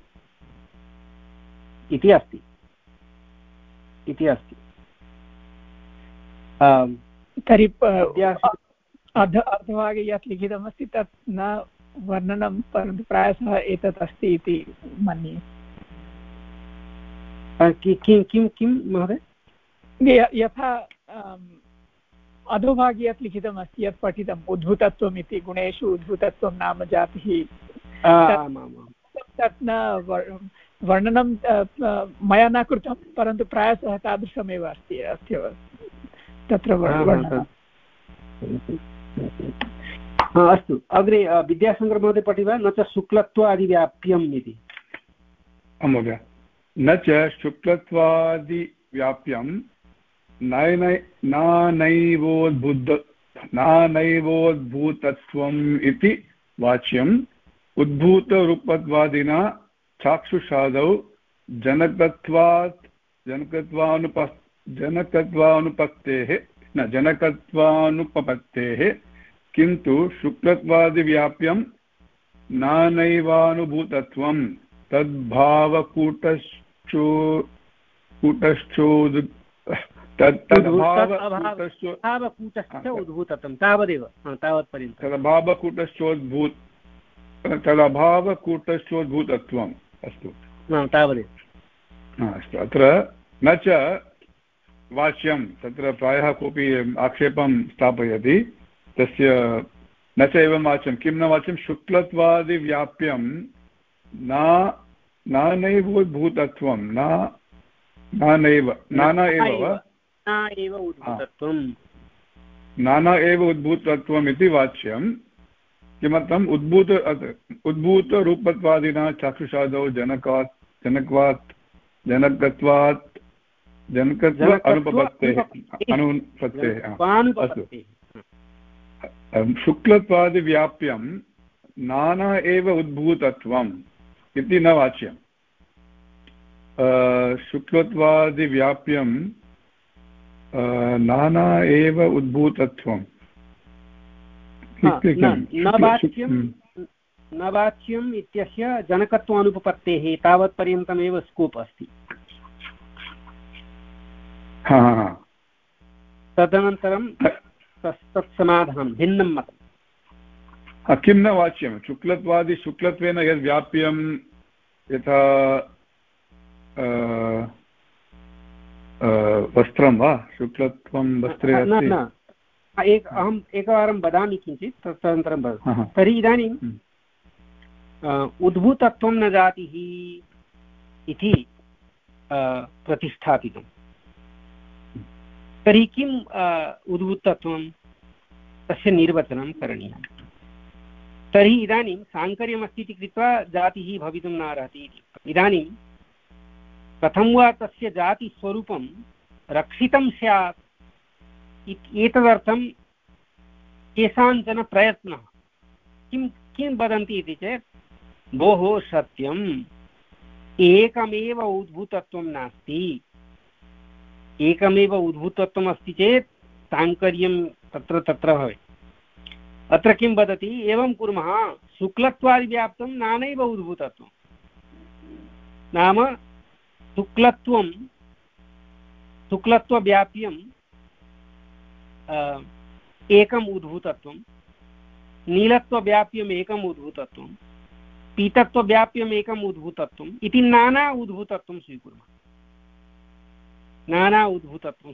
इति अस्ति इति अस्ति तर्हि अर्ध अर्धभागे यत् लिखितमस्ति तत् न वर्णनं परन्तु प्रायशः एतत् अस्ति इति मन्ये किं किं किं महोदय यथा अधोभागे यत् लिखितमस्ति यत् पठितम् उद्भूतत्वम् इति गुणेषु उद्भूतत्वं नाम जातिः तत् न वर्णनं मया न कृतं परन्तु प्रायशः तादृशमेव अस्ति अस्ति तत्र वर्णनं अस्तु अग्रे विद्याशङ्करमहोदय पठति न च शुक्लत्वादिव्याप्यम् इति महोदय न च शुक्लत्वादिव्याप्यं नैवोद्भुत नैवोद्भूतत्वम् इति वाच्यम् उद्भूतरूपत्वादिना चाक्षुषादौ जनकत्वात् जनकत्वानुप जनकत्वानुपत्तेः न जनकत्वानुपपत्तेः किन्तु शुक्लत्वादिव्याप्यं नानैवानुभूतत्वं तद्भावकूटश्चो कूटश्चोद् तदभावकूटश्च उद्भूतत्वं तावदेव तावत्पर्यन्तं तदभावकूटश्चोद्भूत तदभावकूटश्चोद्भूतत्वम् अस्तु तावदेव अस्तु अत्र न च वाच्यं तत्र प्रायः कोऽपि आक्षेपं स्थापयति तस्य न च एवं वाच्यं किं न वाच्यं शुक्लत्वादिव्याप्यं न नानैवोद्भूतत्वं न नानैव नाना एव वा नाना एव उद्भूतत्वम् इति वाच्यं किमर्थम् उद्भूत उद्भूतरूपत्वादिना चाक्षुषादौ जनकात् जनकवात् जनकत्वात् जनकत्व अनुपपत्तेः अनुपत्तेः अस्तु शुक्लत्वादिव्याप्यं नाना एव उद्भूतत्वम् इति न वाच्यं शुक्लत्वादिव्याप्यं नाना एव उद्भूतत्वम् न वाच्यम् इत्यस्य जनकत्वानुपपत्तेः तावत्पर्यन्तमेव स्कोप् अस्ति तदनन्तरं तत्समाधानं भिन्नं मतं किं न वाच्यं शुक्लत्वादि शुक्लत्वेन यद् व्याप्यं यथा वस्त्रं वा शुक्लत्वं वस्त्रे अस्ति एक अहम् एकवारं वदामि किञ्चित् तदनन्तरं वदामि तर्हि इदानीं उद्भूतत्वं न जातिः इति प्रतिष्ठापितं तर्हि किम् उद्भूतत्वं तस्य निर्वचनं करणीयं तर्हि इदानीं साङ्कर्यमस्ति इति कृत्वा जातिः भवितुं न अर्हति इति इदानीं कथं वा तस्य जातिस्वरूपं रक्षितं स्यात् एतदर्थं केषाञ्चन प्रयत्नः किं किं वदन्ति इति चेत् भोः सत्यम् एकमेव उद्भूतत्वं नास्ति एकमेव उद्भूतत्वम् अस्ति चेत् साङ्कर्यं तत्र तत्र भवेत् अत्र किं वदति एवं कुर्मः शुक्लत्वादिव्याप्तं नानैव उद्भूतत्वं नाम शुक्लत्वं शुक्लत्वव्याप्यं एकम् उद्भूतत्वं नीलत्वव्याप्यम् एकम् उद्भूतत्वं पीतत्वव्याप्यम् एकम् उद्भूतत्वम् इति नाना उद्भूतत्वं स्वीकुर्मः नाना उद्भूतत्वं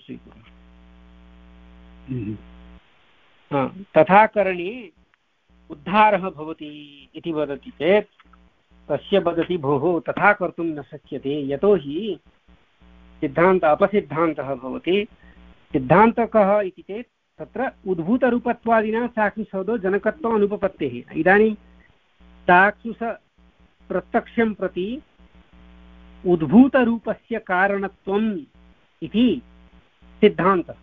स्वीकुर्मः तथा करणे उद्धारः भवति इति वदति चेत् तस्य वदति भोः तथा कर्तुं न शक्यते यतोहि सिद्धान्त अपसिद्धान्तः भवति सिद्धान्तः कः इति चेत् तत्र उद्भूतरूपत्वादिना चाक्षुषौदौ जनकत्वम् अनुपपत्तेः इदानीं चाक्षुषप्रत्यक्षं प्रति उद्भूतरूपस्य कारणत्वम् इति सिद्धान्तः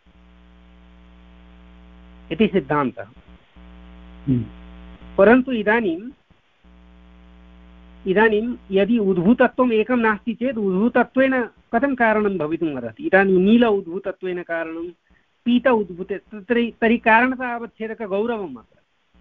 इति सिद्धान्तः परन्तु इदानीम् इदानीं यदि उद्भूतत्वम् एकं नास्ति चेत् उद्भूतत्वेन कथं कारणं भवितुम् अर्हति इदानीं नील उद्भूतत्वेन कारणं पीत उद्भूत तर्हि कारणतः अवच्छेदकगौरवम् अत्र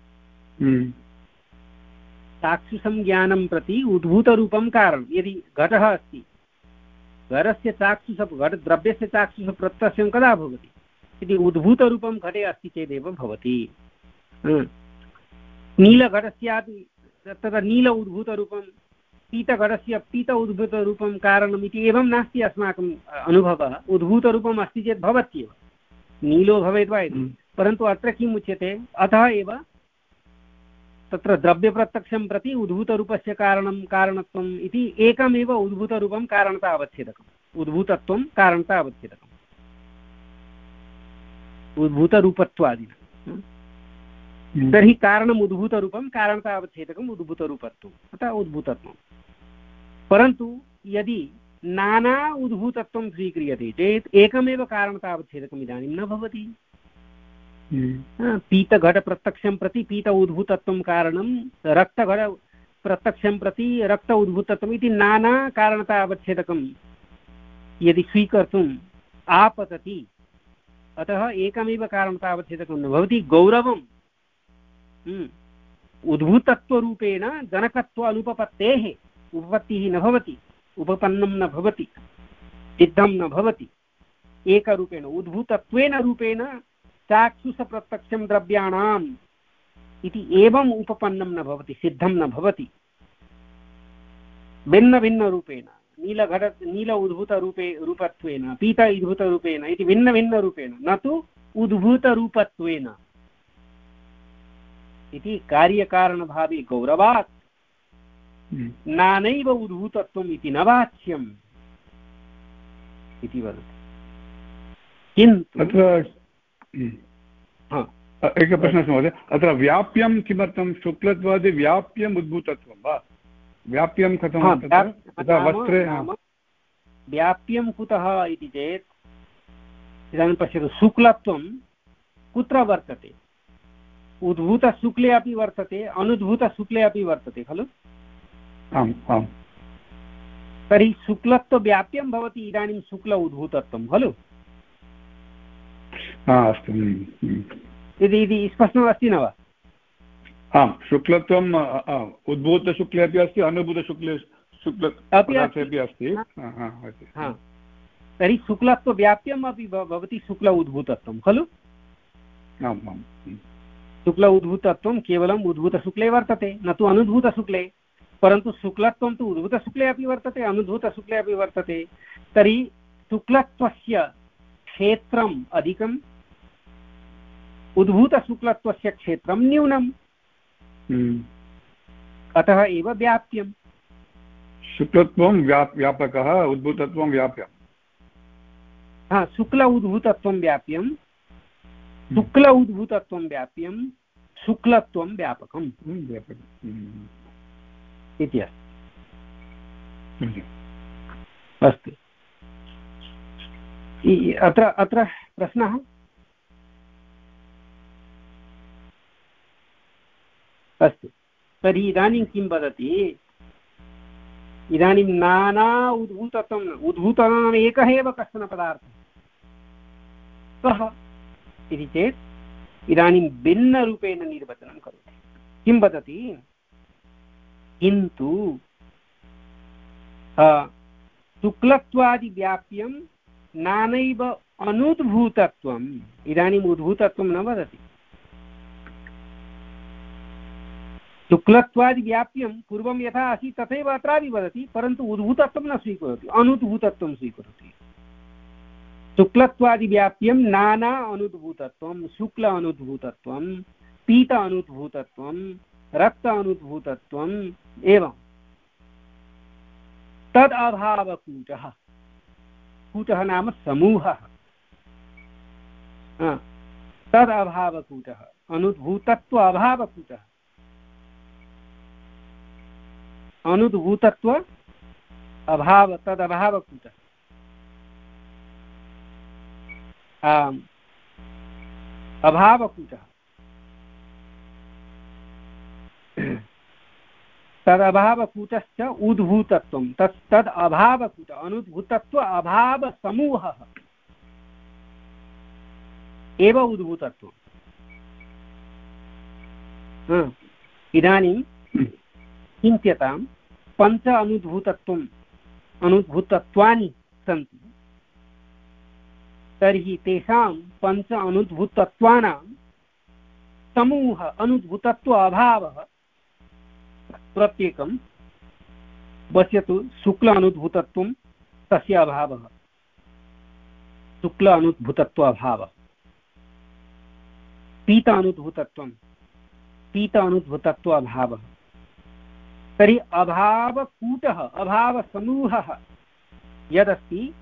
चाक्षुषं ज्ञानं प्रति उद्भूतरूपं कारणं यदि घटः अस्ति घटस्य चाक्षुष घट द्रव्यस्य चाक्षुषप्रत्यक्षं कदा भवति यदि उद्भूतरूपं घटे अस्ति चेदेव भवति नीलघटस्यात् तदा नील उद्भूतरूपं पीतघटस्य पीत उद्भूतरूपं कारणम् इति एवं नास्ति अस्माकम् अनुभवः उद्भूतरूपम् अस्ति चेत् भवत्येव नीलो भवेत् वा इति परन्तु अत्र किम् उच्यते अतः एव तत्र द्रव्यप्रत्यक्षं प्रति उद्भूतरूपस्य कारणं कारणत्वम् इति एकमेव उद्भूतरूपं कारणतः अवच्छेदकम् उद्भूतत्वं कारणतः अवच्छेदकम् उद्भूतरूपत्वादिना तर्हि कारणम् उद्भूतरूपं कारणतः अवच्छेदकम् उद्भूतरूपत्वम् अतः उद्भूतत्वं परन्तु यदि नाना उद्भूतत्वं स्वीक्रियते चेत् एकमेव कारणतः अवच्छेदकम् इदानीं न भवति पीतघटप्रत्यक्षं प्रति पीत उद्भूतत्वं कारणं रक्तघटप्रत्यक्षं प्रति रक्त उद्भूतत्वम् इति नाना कारणतः अवच्छेदकं यदि स्वीकर्तुं आपतति, अतः एकमेव कारणं तावत् छेदकं न भवति। गौरवम् उद्भूतत्वरूपेण जनकत्व अनुपपत्तेः, उपपत्तिः न भवति, उपपन्नं न भवति, सिद्धं न भवति। एकरूपेण उद्भूतत्वेन रूपेण चाक्षुषप्रत्यक्षं द्रव्याणाम् इति एवम् उपपन्नं न भवति, सिद्धं न भवति। भिन्नभिन्नरूपेण नीलघट नील उद्भूतरूपे रूपत्वेन, पीत उद्भूतरूपेण इति भिन्नभिन्नरूपेण, न तु उद्भूतरूपत्वेन इति कार्यकारणभावे गौरवात् नानैव उद्भूतत्वम् इति न वाच्यम् इति वदति। किन्तु एकः प्रश्नः अस्ति महोदय, अत्र व्याप्यं किमर्थं? शुक्लत्वादि व्याप्यम् उद्भूतत्वं वा? व्याप्यं कथं? वस्त्रे व्याप्यं कुतः इति चेत् इदानीं पश्यतु, शुक्लत्वं कुत्र वर्तते? उद्भूतशुक्ले अपि वर्तते, अनुद्भूतशुक्ले अपि वर्तते खलु? आम् आम्। तर्हि शुक्लत्वव्याप्यं भवति इदानीं शुक्ल उद्भूतत्वं खलु? अस्तु, इति स्पष्टम् अस्ति न वा? आम्, शुक्लत्वम् उद्भूतशुक्ले अपि अस्ति, अनुभूतशुक्ले शुक्ल अपि अस्ति। तर्हि शुक्लत्वव्याप्यम् अपि भवति शुक्ल उद्भूतत्वं खलु? आम् आम्। शुक्ल उद्भूतत्वं केवलम् उद्भूतशुक्ले वर्तते, न तु अनुद्भूतशुक्ले। परन्तु शुक्लत्वं तु उद्भूतशुक्ले अपि वर्तते, अनुद्भूतशुक्ले अपि वर्तते। तर्हि शुक्लत्वस्य क्षेत्रम् अधिकम्, उद्भूतशुक्लत्वस्य क्षेत्रं न्यूनम्, अतः एव व्याप्यम्। शुक्लत्वं व्यापकः, उद्भूतत्वं व्याप्यं। हा, शुक्ल उद्भूतत्वं व्याप्यं, शुक्ल उद्भूतत्वं व्याप्यं, शुक्लत्वं व्यापकम् इति अस्ति। अस्तु, अत्र अत्र प्रश्नः? अस्तु, तर्हि इदानीं किं वदति? इदानीं नाना उद्भूतत्वम्, उद्भूतानाम् एकः एव कश्चन पदार्थः, कः इति चेत् इदानीं भिन्नरूपेण निर्वचनं करोति। किं वदति? किन्तु शुक्लत्वादिव्याप्यं नानैव अनुद्भूतत्वम्। इदानीम् उद्भूतत्वं न वदति। शुक्लत्वादिव्याप्यं पूर्वं यथा आसीत् तथैव अत्रापि वदति, परन्तु उद्भूतत्वं न स्वीकरोति, अनुद्भूतत्वं स्वीकरोति। शुक्लत्वादिव्याप्यं नाना अनुद्भूतत्वं, शुक्ल अनुद्भूतत्वं, पीत अनुद्भूतत्वं, रक्त अनुद्भूतत्वम्, एवं तद् अभावकूटः। कूटः नाम समूहः, तद् अभावकूटः, अनुद्भूतत्व अभावकूटः। अनुद्भूतत्व अभाव तदभावकूटः। अभावकूटः तदभावकूटश्च उद्भूतत्वं, तत् तद् अभावकूट, अनुद्भूतत्व अभावसमूहः एव उद्भूतत्वम्। इदानीं चिन्त्यतां, पञ्च अनुद्भूतत्वम् अनुद्भूतत्वानि सन्ति। तर्हि तेषां पञ्च अनुद्भूतत्वानां समूह अनुद्भूतत्व अभावः प्रत्येकं। पश्यतु, शुक्ल अनुद्भूतत्वं तस्य अभावः, शुक्ल अनुद्भूतत्व अभावः। पीत अनुद्भूतत्वं, पीत अनुद्भूतत्व अभावः। तर्हि अभावकूटः, अभावसमूहः यदस्ति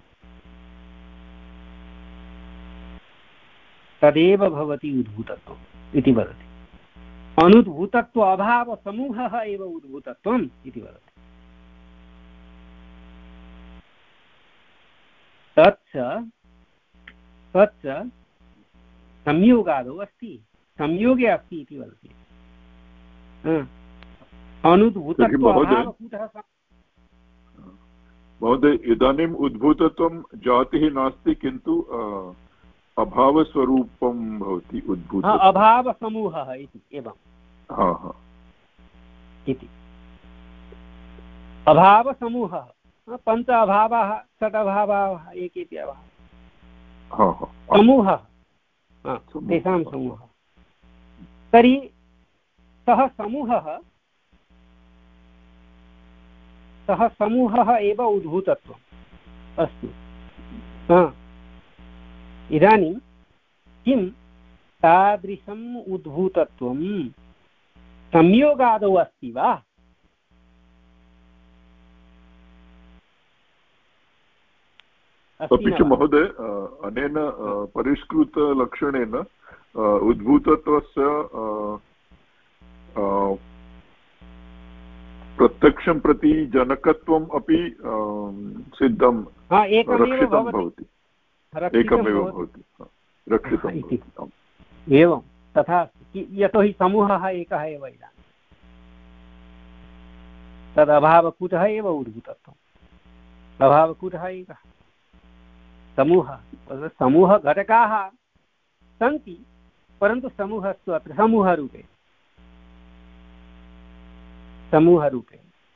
तदेव भवति उद्भूतत्वम् इति वदति। अनुद्भूतत्व अभावसमूहः एव उद्भूतत्वम् इति वदति। तच्च तच्च संयोगादौ अस्ति, संयोगे अस्ति इति वदति। अनुद्भूतत्व अभावकूटः महोदय इदानीम् उद्भूतत्वं जातिः नास्ति किन्तु अभावस्वरूपं भवति उद्भूत अभावसमूहः इति एवं हा हा इति अभावसमूहः पञ्च अभावाः षट् अभावाः एक इति अभावः समूहः तेषां समूहः। तर्हि सः समूहः सः समूहः एव उद्भूतत्वम् अस्तु। इदानीं किं तादृशम् उद्भूतत्वं संयोगादौ अस्ति वा? अपि च महोदय अनेन परिष्कृतलक्षणेन उद्भूतत्वस्य प्रत्यक्षं प्रति जनकत्वम् अपि सिद्धं रक्षितं भवति एकमेव भवति रक्षितम् एवं तथा यतोहि समूहः एकः एव इदानीं तदभावकूटः एव उद्भूतत्वम् अभावकूटः एकः समूहः समूहघटकाः सन्ति परन्तु समूहस्तु अत्र समूहरूपे समूहरूपे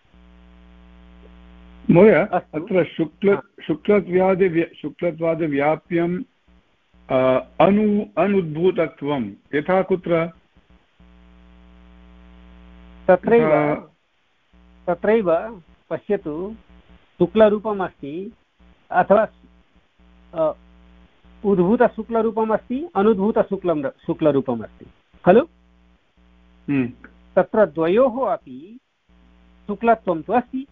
महोदय अत्र शुक्ल शुक्लत्वादि शुक्लत्वादिव्याप्यम् अनु अनुद्भूतत्वं यथा कुत्र तत्रैव तत्रैव पश्यतु शुक्लरूपम् अस्ति अथवा उद्भूतशुक्लरूपम् अस्ति अनुद्भूतशुक्लं शुक्लरूपम् अस्ति खलु। तत्र द्वयोः अपि शुक्लत्वं तु अस्ति।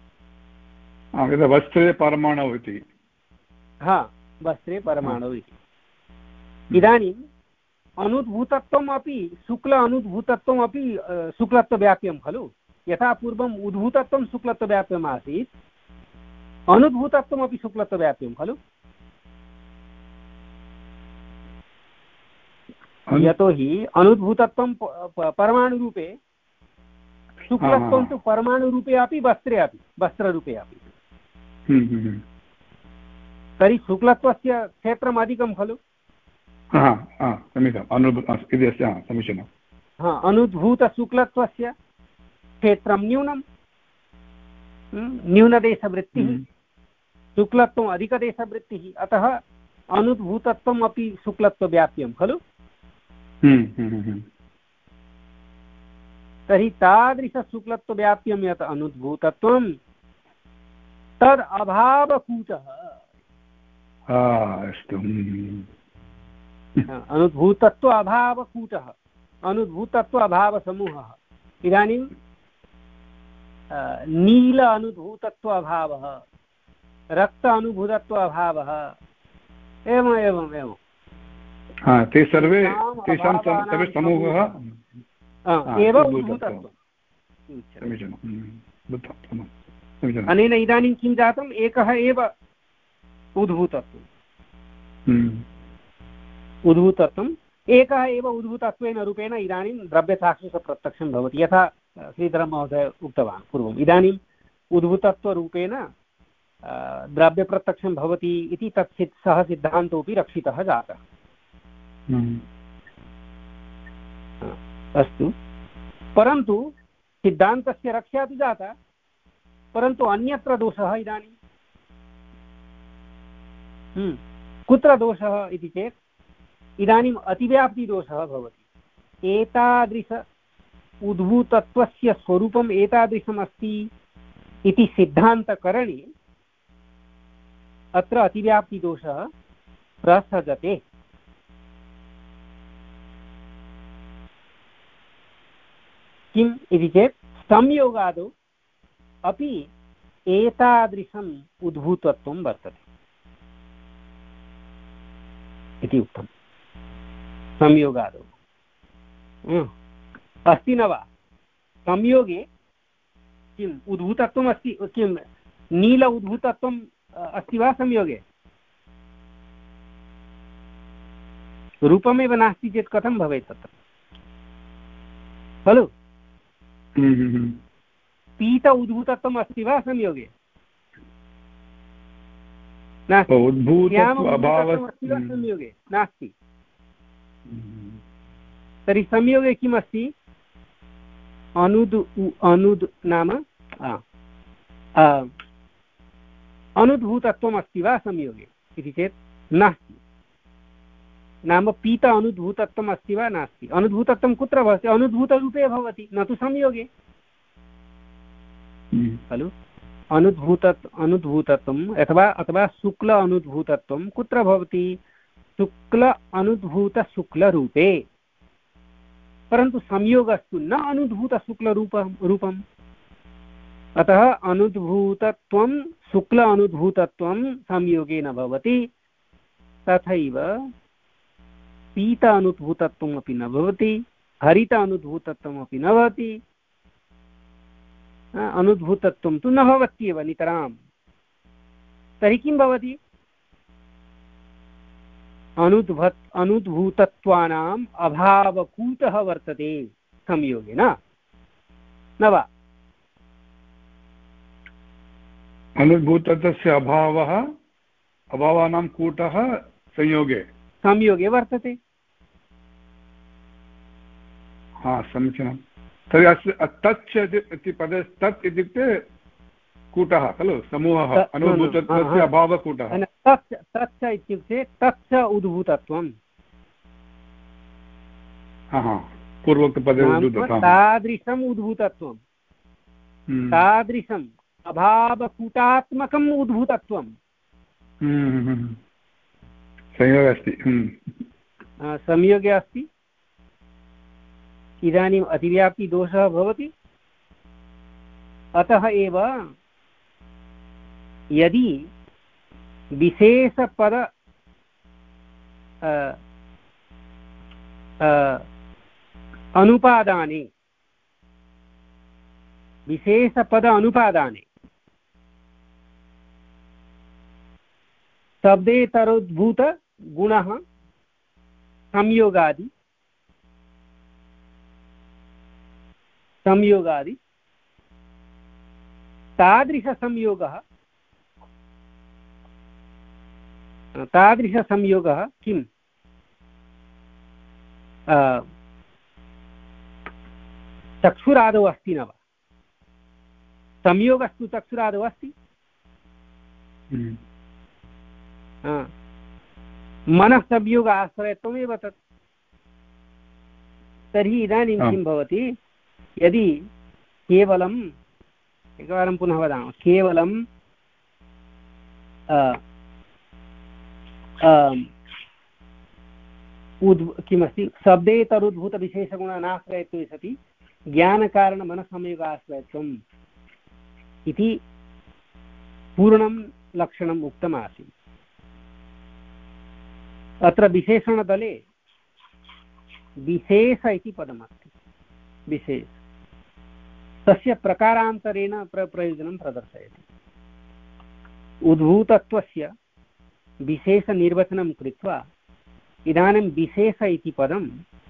वस्त्रे परमाणु इति हा वस्त्रे परमाणु इति। इदानीम् अनुद्भूतत्वम् अपि शुक्ल अनुद्भूतत्वम् अपि शुक्लत्वव्याप्यं खलु। यथा पूर्वम् उद्भूतत्वं शुक्लत्वव्याप्यम् आसीत् अनुद्भूतत्वमपि शुक्लत्वव्याप्यं खलु। यतोहि अनुद्भूतत्वं परमाणुरूपे शुक्लत्वं तु परमाणुरूपे अपि वस्त्रे अपि वस्त्ररूपे अपि। तर्हि शुक्लत्वस्य क्षेत्रम् अधिकं खलु। समीचीनं। हा अनुद्भूतशुक्लत्वस्य क्षेत्रं न्यूनं न्यूनदेशवृत्तिः शुक्लत्वम् अधिकदेशवृत्तिः अतः अनुद्भूतत्वम् अपि शुक्लत्वव्याप्यं खलु। तर्हि तादृशशुक्लत्वव्याप्यं यत् अनुद्भूतत्वं तद् अभावकूटः। अनुद्भूतत्व अभावकूटः अनुद्भूतत्व अभावसमूहः। इदानीं नील अनुद्भूतत्व अभावः रक्त अनुभूतत्व अभावः एवम् एवम् एवं ते सर्वे तेषां सर्वे समूहः एव उद्भूतत्वम्। अनेन इदानीं किं जातम् एकः एव उद्भूतत्वम् उद्भूतत्वम् एकः एव उद्भूतत्वेन रूपेण इदानीं द्रव्यचाक्षुषप्रत्यक्षं भवति यथा श्रीधरमहोदय उक्तवान् पूर्वम्। इदानीम् उद्भूतत्वरूपेण द्रव्यप्रत्यक्षं भवति इति तत् सः सिद्धान्तोऽपि रक्षितः जातः। अस्तु परन्तु सिद्धान्तस्य रक्षा तु जाता परन्तु अन्यत्र दोषः इदानीं कुत्र दोषः इति चेत् इदानीम् अतिव्याप्तिदोषः भवति। एतादृश उद्भूतत्वस्य स्वरूपम् एतादृशम् अस्ति इति सिद्धान्तकरणे अत्र अतिव्याप्तिदोषः प्रसजते। किम् इति चेत् संयोगादौ अपि एतादृशम् उद्भूतत्वं वर्तते इति उक्तम्। संयोगादौ अस्ति न वा? संयोगे किम् उद्भूतत्वम् अस्ति किं नील उद्भूतत्वम् अस्ति वा संयोगे? रूपमेव नास्ति चेत् कथं भवेत् तत्र खलु। पीत उद्भूतत्वम् अस्ति वा संयोगे? नास्ति। उद्भूतत्वाभावः संयोगे नास्ति। तर्हि संयोगे किमस्ति? अनुद् अनुद् नाम अनुद्भूतत्वम् अस्ति वा संयोगे इति चेत् नास्ति। नाम पीत अनुद्भूतत्वम् अस्ति वा? नास्ति। अनुद्भूतत्वं कुत्र भवति? अनुद्भूतरूपे भवति, न तु संयोगे खलु। अनुद्भूत अनुद्भूतत्वम् अथवा अथवा शुक्ल अनुद्भूतत्वं कुत्र भवति? शुक्ल अनुद्भूतशुक्लरूपे, परन्तु संयोगस्तु न अनुद्भूतशुक्लरूपं रूपम्। अतः अनुद्भूतत्वं शुक्ल अनुद्भूतत्वं संयोगे न भवति। तथैव पीत अनुद्भूतत्वम् अपि न भवति, हरित अनुद्भूतत्वम् अपि न भवति। अनुद्भूतत्वं तु न भवत्येव नितरां। तर्हि किं भवति? अनुद्भूत अनुद्भूतत्वानाम् अभावकूटः वर्तते संयोगे, न न वा? अनुद्भूतत्वस्य अभावः अभावानां कूटः संयोगे संयोगे वर्तते। हा, समीचीनं। तर्हि अस्य तच्च इति पदे तत् इत्युक्ते कूटः खलु, समूहः, अनुद्भूतत्वस्य अभावकूटः। तच्च तच्च इत्युक्ते तच्च उद्भूतत्वं। पूर्वोक्तपदे तादृशम् उद्भूतत्वं, तादृशम् अभावकूटात्मकम् उद्भूतत्वं संयोगे अस्ति, संयोगे अस्ति। इदानीम् अतिव्याप्तिदोषः भवति। अतः एव यदि विशेषपद अनुपादाने विशेषपद अनुपादाने शब्देतरोद्भूत गुणः संयोगादि संयोगादि तादृशसंयोगः तादृशसंयोगः किम्? चक्षुरादौ अस्ति न वा? संयोगस्तु चक्षुरादौ अस्ति। मनः संयोग आश्रयत्वमेव तत्। तर्हि इदानीं किं भवति? यदि केवलम् एकवारं पुनः वदामः, केवलं किमस्ति? शब्देतरुद्भूतविशेषगुणानाश्रयत्वे सति ज्ञानकारणमनसंयोगाश्रयत्वम् इति पूर्णं लक्षणम् उक्तमासीत्। अत्र विशेषणदले विशेष इति पदमस्ति। विशेष तस्य प्रकारान्तरेण प्र प्रयोजनं प्रदर्शयति। उद्भूतत्वस्य विशेषनिर्वचनं कृत्वा इदानीं विशेष इति पदं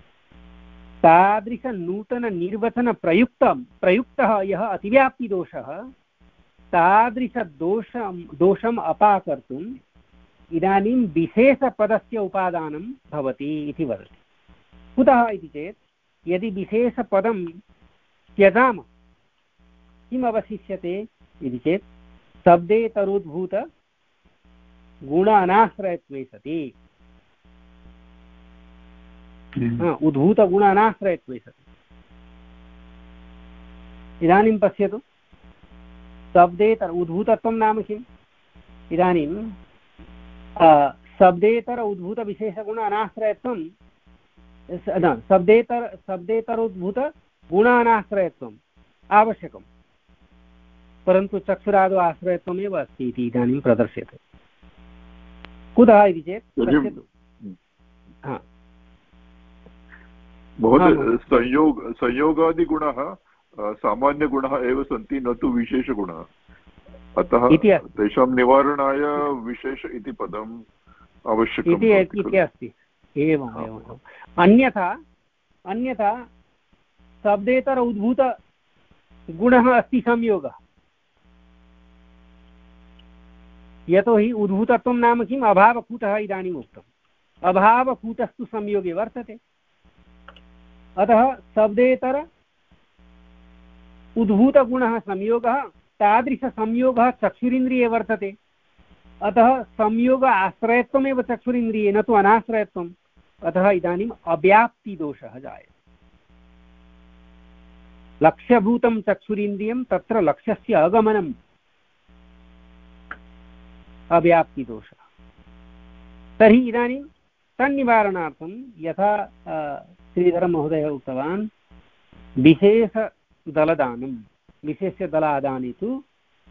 तादृशनूतननिर्वचनप्रयुक्तं प्रयुक्तः यः अतिव्याप्तिदोषः तादृशदोषं दोषम् अपाकर्तुम् इदानीं विशेषपदस्य उपादानं भवति इति वदति। कुतः इति चेत् यदि विशेषपदं त्यजामः किम् अवशिष्यते इति चेत् शब्देतरोद्भूत गुण अनाश्रयत्वे सति उद्भूतगुण अनाश्रयत्वे सति। इदानीं पश्यतु, शब्देतर उद्भूतत्वं नाम किम्? इदानीं शब्देतर उद्भूतविशेषगुण अनाश्रयत्वं शब्देतर शब्देतरोद्भूत गुण अनाश्रयत्वम् आवश्यकं, परन्तु चक्षुरादौ आश्रयत्वमेव अस्ति इति इदानीं प्रदर्श्यते। कुतः इति चेत् पश्यतु, महोदय, संयोग संयोगादिगुणः सामान्यगुणः एव सन्ति, न तु विशेषगुणः। अतः तेषां निवारणाय विशेष इति पदम् आवश्यकम् इति अस्ति। एवम् एवम्। अन्यथा अन्यथा शब्देतर उद्भूतगुणः अस्ति संयोगः। यतोहि उद्भूतत्वं नाम किम् अभावकूटः इदानीम् उक्तम् अभावकूटस्तु संयोगे वर्तते अतः शब्देतर उद्भूतगुणः संयोगः तादृशसंयोगः चक्षुरिन्द्रिये वर्तते अतः संयोग आश्रयत्वमेव चक्षुरिन्द्रिये न तु अनाश्रयत्वम् अतः इदानीम् अव्याप्तिदोषः जायते लक्ष्यभूतं चक्षुरिन्द्रियं तत्र लक्ष्यस्य अगमनम् अव्याप्तिदोषः तर्हि इदानीं तन्निवारणार्थं यथा श्रीधरमहोदयः उक्तवान् विशेषदलदानं विशेषदलादाने तु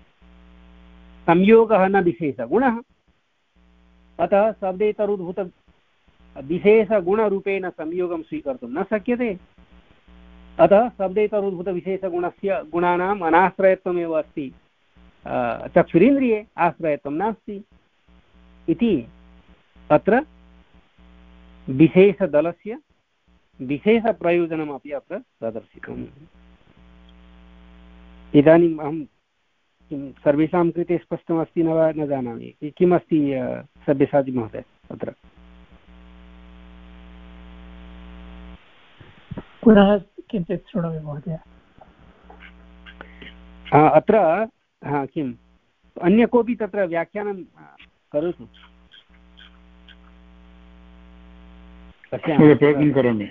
संयोगः न विशेषगुणः अतः शब्देतरुद्भूत विशेषगुणरूपेण संयोगं स्वीकर्तुं न शक्यते अतः शब्देतरुद्भूतविशेषगुणस्य गुणानाम् अनाश्रयत्वमेव अस्ति चक्षुरिन्द्रिये आश्रयत्वं नास्ति इति अत्र विशेषदलस्य विशेषप्रयोजनमपि अत्र प्रदर्शितम् इदानीम् अहं किं सर्वेषां कृते स्पष्टमस्ति न वा न जानामि किमस्ति सब्यसाची महोदय अत्र पुनः किञ्चित् शृणोमि महोदय अत्र हा किम् अन्य कोऽपि तत्र व्याख्यानं करोतु प्रयत्नं करोमि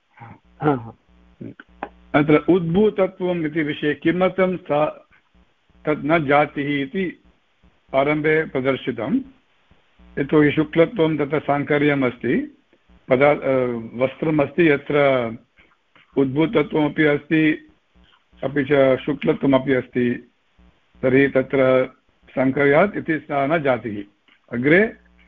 अत्र उद्भूतत्वम् इति विषये किमर्थं सा तद् न जातिः इति आरम्भे प्रदर्शितं यतोहि शुक्लत्वं तत्र साङ्कर्यम् अस्ति पदा वस्त्रमस्ति यत्र उद्भूतत्वमपि अस्ति अपि च शुक्लत्वमपि अस्ति तर्हि तत्र साङ्कर्यात् इति सा न जातिः अग्रे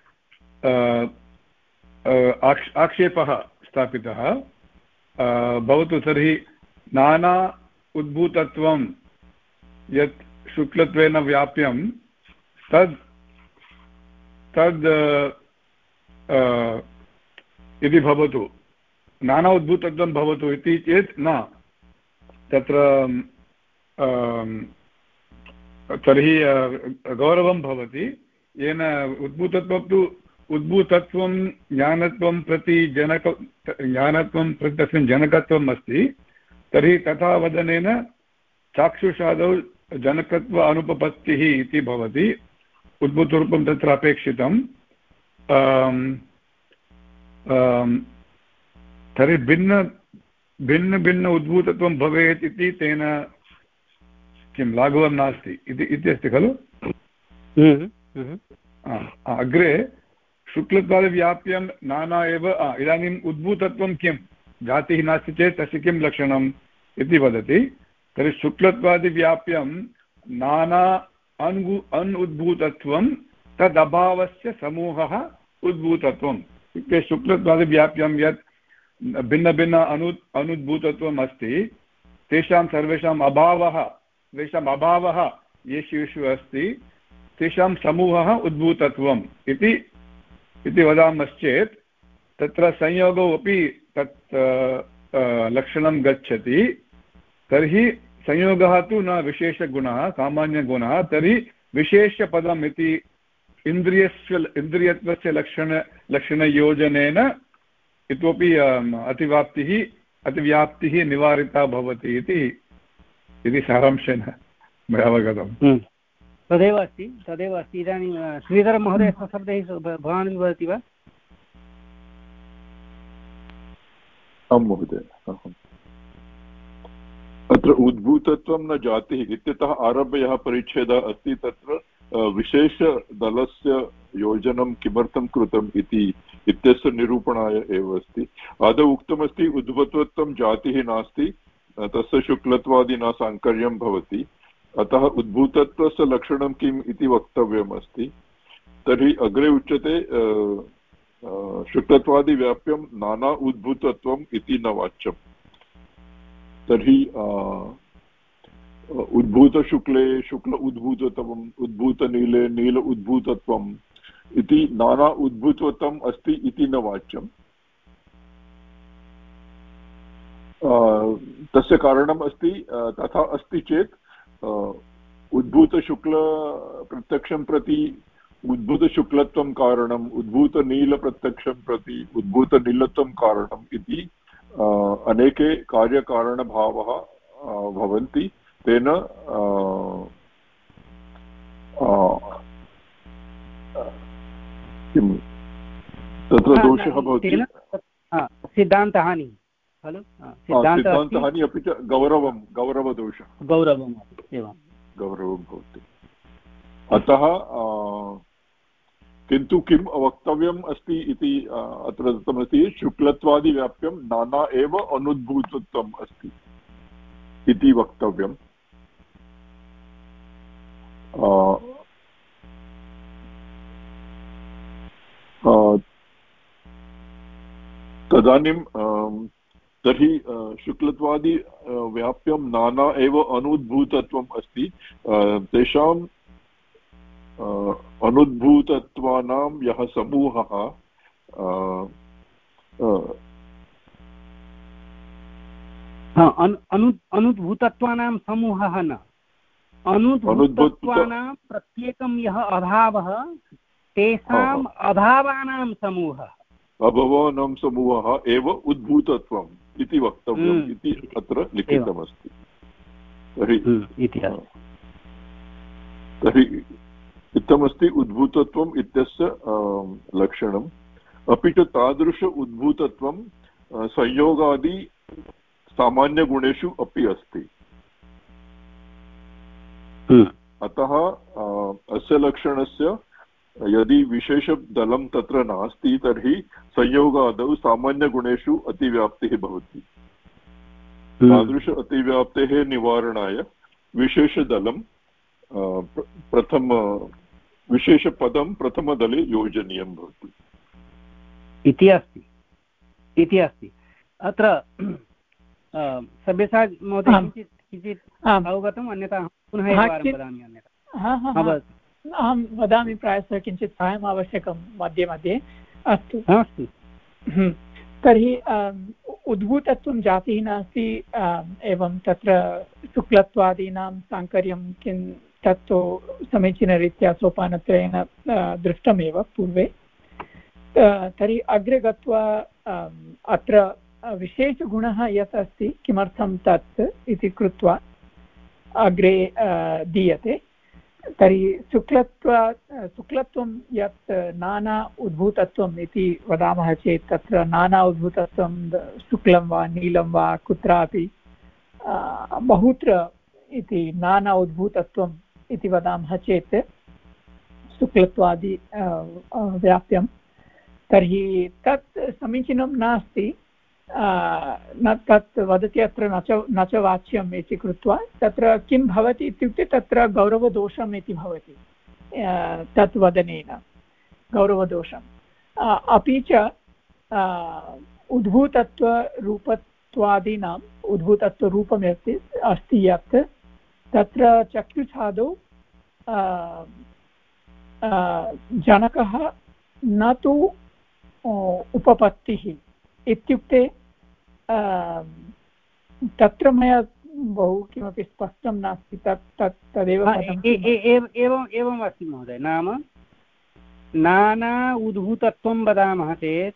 आक्ष आक्षेपः स्थापितः भवतु तर्हि नाना उद्भूतत्वं यत् शुक्लत्वेन व्याप्यं तद् तद् यदि भवतु नाना उद्भूतत्वं भवतु इति चेत् न तत्र तर्हि गौरवं भवति येन उद्भूतत्वं तु उद्भूतत्वं ज्ञानत्वं प्रति जनक ज्ञानत्वं प्रति तस्मिन् जनकत्वम् अस्ति तर्हि तथा वदनेन चाक्षुषादौ जनकत्व अनुपपत्तिः इति भवति उद्भूतरूपं तत्र अपेक्षितं तर्हि भिन्न भिन्न भिन्न उद्भूतत्वं भवेत् इति तेन किं लाघवं नास्ति इति इति अस्ति खलु अग्रे शुक्लत्वादिव्याप्यं नाना एव इदानीम् उद्भूतत्वं किं जातिः नास्ति चेत् तस्य किं लक्षणम् इति वदति तर्हि शुक्लत्वादिव्याप्यं नाना अनु अनुद्भूतत्वं तदभावस्य समूहः उद्भूतत्वम् इत्युक्ते शुक्लत्वादिव्याप्यं यत् भिन्नभिन्न अनु अनुद्भूतत्वम् अस्ति तेषां सर्वेषाम् अभावः तेषाम् अभावः येषु येषु अस्ति तेषां समूहः उद्भूतत्वम् इति इति वदामश्चेत् तत्र संयोगौ अपि तत् लक्षणं गच्छति तर्हि संयोगः तु न विशेषगुणः सामान्यगुणः तर्हि विशेषपदम् इति इन्द्रियस्य इन्द्रियत्वस्य लक्षण लक्षणयोजनेन इतोपि अतिव्याप्तिः अतिव्याप्तिः निवारिता भवति इति इति सारांशेन मया अवगतम् तदेव अस्ति तदेव अस्ति इदानीं श्रीधरमहोदय स्वशब्दैः भवान् वदति वा आं महोदय अत्र उद्भूतत्वं न जातिः इत्यतः आरभ्य यः परिच्छेदः अस्ति तत्र विशेषदलस्य योजनं किमर्थं कृतम् इति इत्यस्य निरूपणाय एव अस्ति आदौ उक्तमस्ति उद्भूतत्वं जातिः नास्ति तस्य शुक्लत्वादिना साङ्कर्यं भवति अतः उद्भूतत्वस्य लक्षणं किम् इति वक्तव्यम् अस्ति तर्हि अग्रे उच्यते शुक्लत्वादिव्याप्यं नाना उद्भूतत्वम् इति न वाच्यम् तर्हि उद्भूतशुक्ले शुक्ल उद्भूतत्वम् उद्भूतनीले नील उद्भूतत्वम् इति नाना उद्भूतत्वम् अस्ति इति न वाच्यम् तस्य कारणम् अस्ति तथा अस्ति चेत् उद्भूतशुक्ल प्रत्यक्षं प्रति उद्भूतशुक्लत्वं कारणम् उद्भूतनीलप्रत्यक्षं प्रति उद्भूतनीलत्वं कारणम् इति अनेके कार्यकारणभावः भवन्ति। तेन किं तत्र दोषः भवति, सिद्धान्तहानिः खलु, सिद्धान्तहानिः अपि च गौरवं गौरवदोषः गौरवम् एवं गौरवं भवति। अतः किन्तु किं वक्तव्यम् अस्ति इति अत्र दत्तमस्ति, शुक्लत्वादिव्याप्यं नाना एव अनुद्भूतत्वम् अस्ति इति वक्तव्यम्। तदानीं तर्हि शुक्लत्वादि व्याप्यं नाना एव अनुद्भूतत्वम् अस्ति। तेषां अनुद्भूतत्वानां यः समूहः अनुद्भूतत्वानां समूहः न, अनुद्भूतत्वानां प्रत्येकं यः अभावः तेषाम् अभावानां समूहः, अभावानां समूहः एव उद्भूतत्वम् इति वक्तव्यम् इति अत्र लिखितमस्ति। तर्हि तर्हि इत्थमस्ति उद्भूतत्वम् इत्यस्य लक्षणम्। अपि च तादृश उद्भूतत्वं संयोगादि सामान्यगुणेषु अपि अस्ति। अतः अस्य लक्षणस्य यदि विशेषदलं तत्र नास्ति तर्हि संयोगादौ सामान्यगुणेषु अतिव्याप्तिः भवति। तादृश अतिव्याप्तेः निवारणाय विशेषदलं प्रथम विशेषपदं प्रथमदले योजनीयं भवति इति अस्ति इति अस्ति अत्र सब्यसाचि महोदय किञ्चित् किञ्चित् अवगतम्, अन्यथा पुनः एकवारं वदामि। अन्यथा अहं वदामि, प्रायशः किञ्चित् साहाय्यम् आवश्यकं मध्ये मध्ये। अस्तु अस्तु। तर्हि उद्भूतत्वं जातिः नास्ति, एवं तत्र शुक्लत्वादीनां साङ्कर्यं किं तत्तु समीचीनरीत्या सोपानत्रयेन दृष्टमेव पूर्वे। तर्हि अग्रे गत्वा अत्र विशेषगुणः यत् अस्ति किमर्थं तत् इति कृत्वा अग्रे दीयते। तर्हि शुक्लत्व शुक्लत्वं यत् नाना उद्भूतत्वम् इति वदामः चेत् तत्र नाना उद्भूतत्वं शुक्लं वा नीलं वा कुत्रापि बहुत्र इति नाना उद्भूतत्वम् इति वदामः चेत् शुक्लत्वादि व्याप्यं, तर्हि तत् समीचीनं नास्ति। न तत् वदति अत्र न च न च वाच्यम् इति कृत्वा तत्र किं भवति इत्युक्ते तत्र गौरवदोषम् इति भवति तत् वदनेन, गौरवदोषम्। अपि च उद्भूतत्वरूपत्वादीनाम् उद्भूतत्वरूपम् अस्ति अस्ति यत् तत्र चक्षुछादौ जनकः न तु उपपत्तिः इत्युक्ते तत्र मया बहु किमपि स्पष्टं नास्ति। तत् तत् तदेव एवम् एवम् अस्ति महोदय। नाम नाना उद्भूतत्वं वदामः चेत्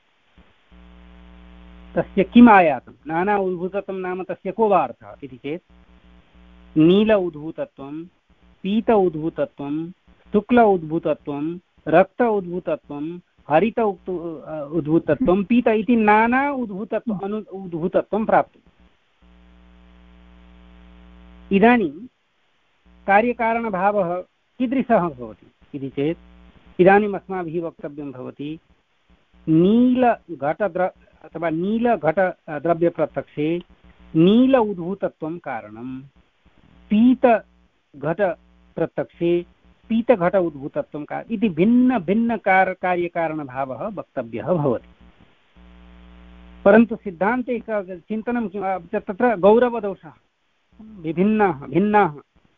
तस्य किम् आयातं? नाना उद्भूतत्वं नाम तस्य को वा अर्थः इति चेत् नील उद्भूतत्वं, पीत उद्भूतत्वं, शुक्ल उद्भूतत्वं, रक्त उद्भूतत्वं, हरित उद्भूतत्वं, पीत इति नाना उद्भूतत्वम् अनु उद्भूतत्वं प्राप्तम्। इदानीं कार्यकारणभावः कीदृशः भवति इति चेत् इदानीम् अस्माभिः वक्तव्यं भवति नीलघटद्र अथवा नीलघटद्रव्यप्रत्यक्षे नील उद्भूतत्वं कारणं, पीतघटप्रत्यक्षे पीतघट उद्भूतत्वं का इति भिन्न भिन्न कार कार्यकारणभावः वक्तव्यः भवति। परन्तु सिद्धान्ते चिन्तनं तत्र गौरवदोषः विभिन्नाः भिन्नाः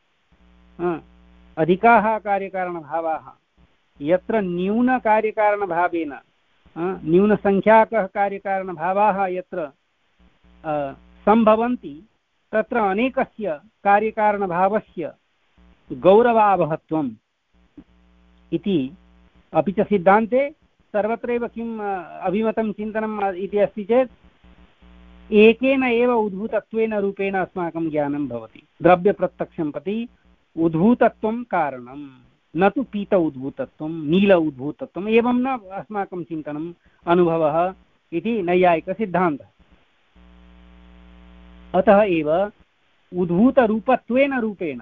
अधिकाः कार्यकारणभावाः यत्र न्यूनकार्यकारणभावेन न्यूनसङ्ख्याकः कार्यकारणभावाः यत्र सम्भवन्ति तत्र अनेकस्य कार्यकारणभावस्य गौरवावहत्वम् इति अपि च सिद्धान्ते सर्वत्रैव किम् अभिमतं चिन्तनम् इति अस्ति चेत् एकेन एव उद्भूतत्वेन रूपेण अस्माकं ज्ञानं भवति। द्रव्यप्रत्यक्षं प्रति उद्भूतत्वं कारणं, न तु पीत उद्भूतत्वं, नील उद्भूतत्वम्, एवं न अस्माकं चिन्तनम् अनुभवः इति नैयायिकसिद्धान्तः। अतः एव उद्भूतरूपत्वेन रूपेण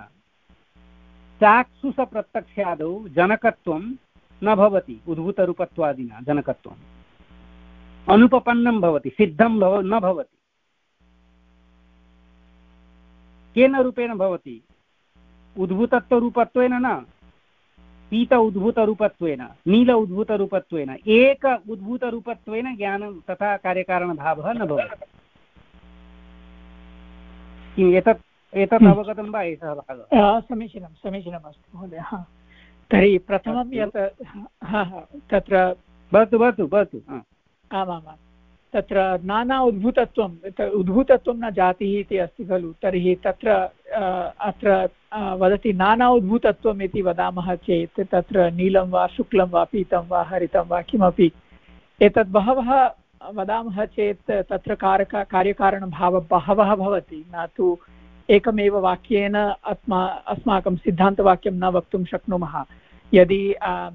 चाक्षुषप्रत्यक्षादौ जनकत्वं न भवति। उद्भूतरूपत्वादिना जनकत्वम् अनुपपन्नं भवति, सिद्धं भव न भवति। केन रूपेण भवति? उद्भूतत्वरूपत्वेन न, पीत उद्भूतरूपत्वेन, नील उद्भूतरूपत्वेन, एक उद्भूतरूपत्वेन ज्ञानं तथा कार्यकारणभावः न भवति। किम् एतत् एतत् अवगतं वा एषः भागः? समीचीनं समीचीनमस्ति महोदय। तर्हि प्रथमं यत् तत्र भवतु भवतु भवतु आमामां तत्र नाना उद्भूतत्वं, उद्भूतत्वं न जातिः इति अस्ति खलु। तर्हि तत्र अत्र वदति नाना उद्भूतत्वम् इति वदामः चेत् तत्र नीलं वा शुक्लं वा पीतं वा हरितं वा किमपि एतद् बहवः वदामः चेत् तत्र कारक कार्यकारणभावः बहवः भवति, न तु एकमेव वाक्येन अस्मा अस्माकं सिद्धान्तवाक्यं न वक्तुं शक्नुमः। यदि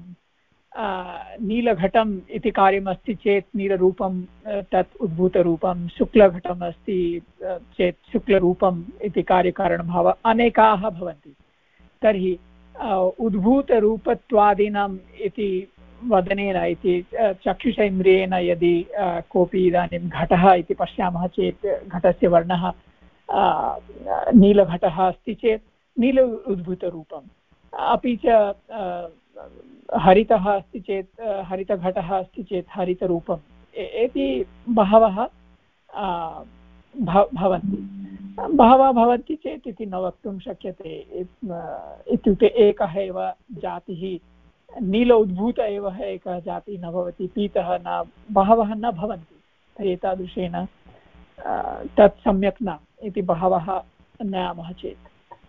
नीलघटम् इति कार्यमस्ति चेत् नीलरूपं तत् उद्भूतरूपं, शुक्लघटम् अस्ति चेत् शुक्लरूपम् इति कार्यकारणभावः अनेकाः भवन्ति। तर्हि उद्भूतरूपत्वादीनाम् इति वदनेन इति चक्षुषेन्द्रियेण यदि कोऽपि इदानीं घटः इति पश्यामः चेत् घटस्य वर्णः नीलघटः अस्ति चेत् नील उद्भूतरूपम्, अपि च हरितः अस्ति चेत् हरितघटः अस्ति चेत् हरितरूपम् इति बहवः भवन्ति। बहवः भवन्ति चेत् इति न वक्तुं शक्यते। इत्युक्ते एकः एव जातिः, नील उद्भूत एव एकः जातिः न भवति, पीतः न, बहवः न भवन्ति। तर्हि एतादृशेन तत् सम्यक् न इति बहवः नयामः चेत्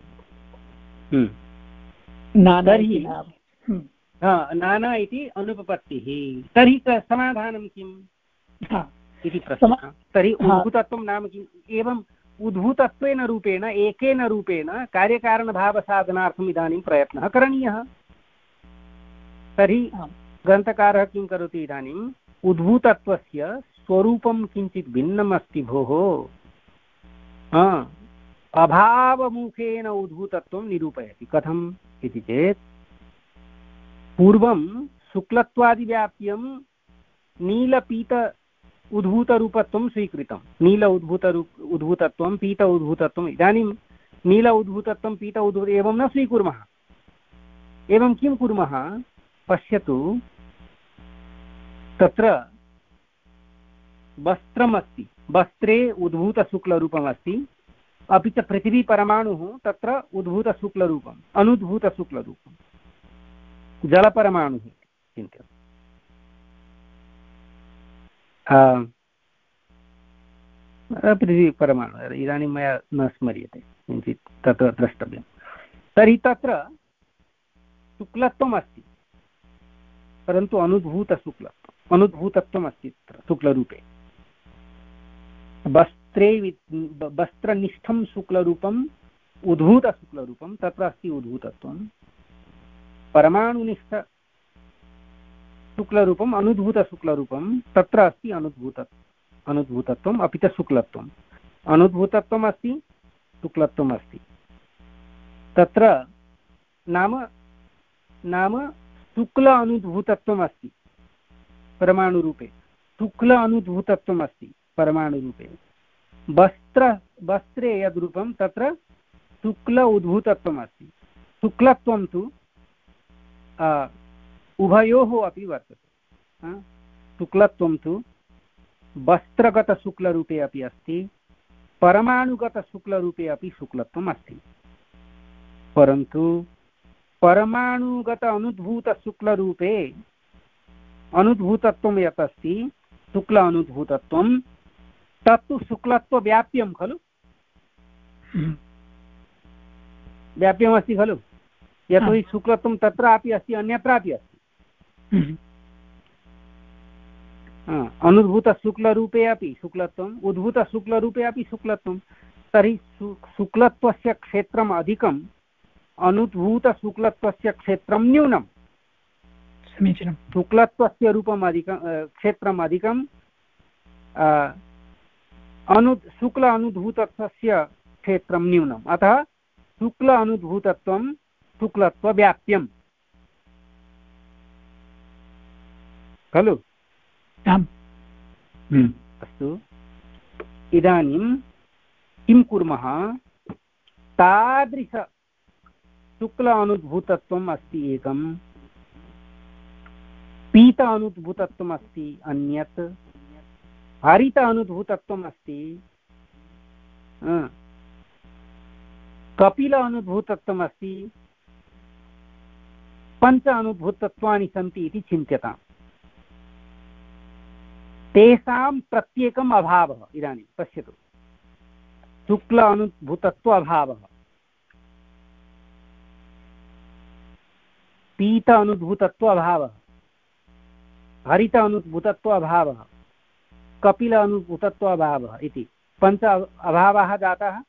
नाना इति अनुपपत्तिः। तर्हि समाधानं किम् इति प्रश्नः। तर्हि उद्भूतत्वं नाम किम्? एवम् उद्भूतत्वेन रूपेण, एकेन रूपेण कार्यकारणभावसाधनार्थम् इदानीं प्रयत्नः करणीयः। तर्हि ग्रन्थकारः किं करोति इदानीम्? उद्भूतत्वस्य स्वरूपं किञ्चित् भिन्नम् अस्ति भोः, अभावमुखेन उद्भूतत्वं निरूपयति। कथम् इति चेत् पूर्वं शुक्लत्वादिव्याप्यं नीलपीत उद्भूतरूपत्वं स्वीकृतं। नील उद्भूतरूप उद्भूतत्वं, पीत उद्भूतत्वम्। इदानीं नील उद्भूतत्वं, पीत उद्भूत एवं न स्वीकुर्मः। एवं किं कुर्मः? पश्यतु, तत्र वस्त्रमस्ति, वस्त्रे उद्भूतशुक्लरूपमस्ति, अपि च पृथिवीपरमाणुः तत्र उद्भूतशुक्लरूपम्, अनुद्भूतशुक्लरूपम्, जलपरमाणुः चिन्त्यते। पृथिवीपरमाणु इदानीं मया न स्मर्यते, किञ्चित् तत्र द्रष्टव्यं। तर्हि तत्र शुक्लत्वम् अस्ति, परन्तु अनुद्भूतशुक्लत्वम्, अनुद्भूतत्वम् अस्ति तत्र शुक्लरूपे। वस्त्रे वस्त्रनिष्ठं शुक्लरूपम्, उद्भूतशुक्लरूपं, तत्र अस्ति उद्भूतत्वं। परमाणुनिष्ठ शुक्लरूपम्, अनुद्भूतशुक्लरूपं, तत्र अस्ति अनुद्भूत अनुद्भूतत्वम्, अपि च शुक्लत्वम्। अनुद्भूतत्वम् अस्ति, शुक्लत्वम् अस्ति। तत्र नाम नाम शुक्ल अनुद्भूतत्वम् अस्ति परमाणुरूपे, शुक्ल अनुद्भूतत्वम् अस्ति परमाणुरूपे। वस्त्र वस्त्रे यद्रूपं तत्र शुक्ल उद्भूतत्वम् अस्ति। शुक्लत्वं तु उभयोः अपि वर्तते। शुक्लत्वं तु वस्त्रगतशुक्लरूपे अपि अस्ति, परमाणुगतशुक्लरूपे अपि शुक्लत्वम् अस्ति। परन्तु परमाणुगत अनुद्भूतशुक्लरूपे अनुद्भूतत्वं यत् अस्ति, शुक्ल अनुद्भूतत्वं, तत्तु शुक्लत्वव्याप्यं खलु, व्याप्यमस्ति खलु। यतोहि शुक्लत्वं तत्रापि अस्ति, अन्यत्रापि अस्ति। अनुद्भूतशुक्लरूपे अपि शुक्लत्वम् उद्भूतशुक्लरूपे अपि शुक्लत्वं तर्हि शुक्लत्वस्य क्षेत्रम् अधिकम् अनुद्भूतशुक्लत्वस्य क्षेत्रं न्यूनं समीचीनं शुक्लत्वस्य रूपम् अधिकं क्षेत्रम् अधिकं अनु शुक्ल अनुद्भूतत्वस्य क्षेत्रं न्यूनम् अतः शुक्ल अनुद्भूतत्वं शुक्लत्वव्याप्यम् खलु अस्तु इदानीं किं कुर्मः तादृश शुक्ल अनुद्भूतत्वम् अस्ति एकं पीत अनुद्भूतत्वम् अस्ति अन्यत् हरित अनुद्भूतत्वम् अस्ति कपिल अनुद्भूतत्वम् अस्ति पञ्च अनुद्भूतत्वानि सन्ति इति चिन्त्यताम् तेषां प्रत्येकम् अभावः इदानीं पश्यतु शुक्ल अनुद्भूतत्व अभावः पीत अनुद्भूतत्व अभावः हरित अनुद्भूतत्व अभावः कपिल अनुद्भूतत्व अभावः इति पञ्च अभावाः जाताः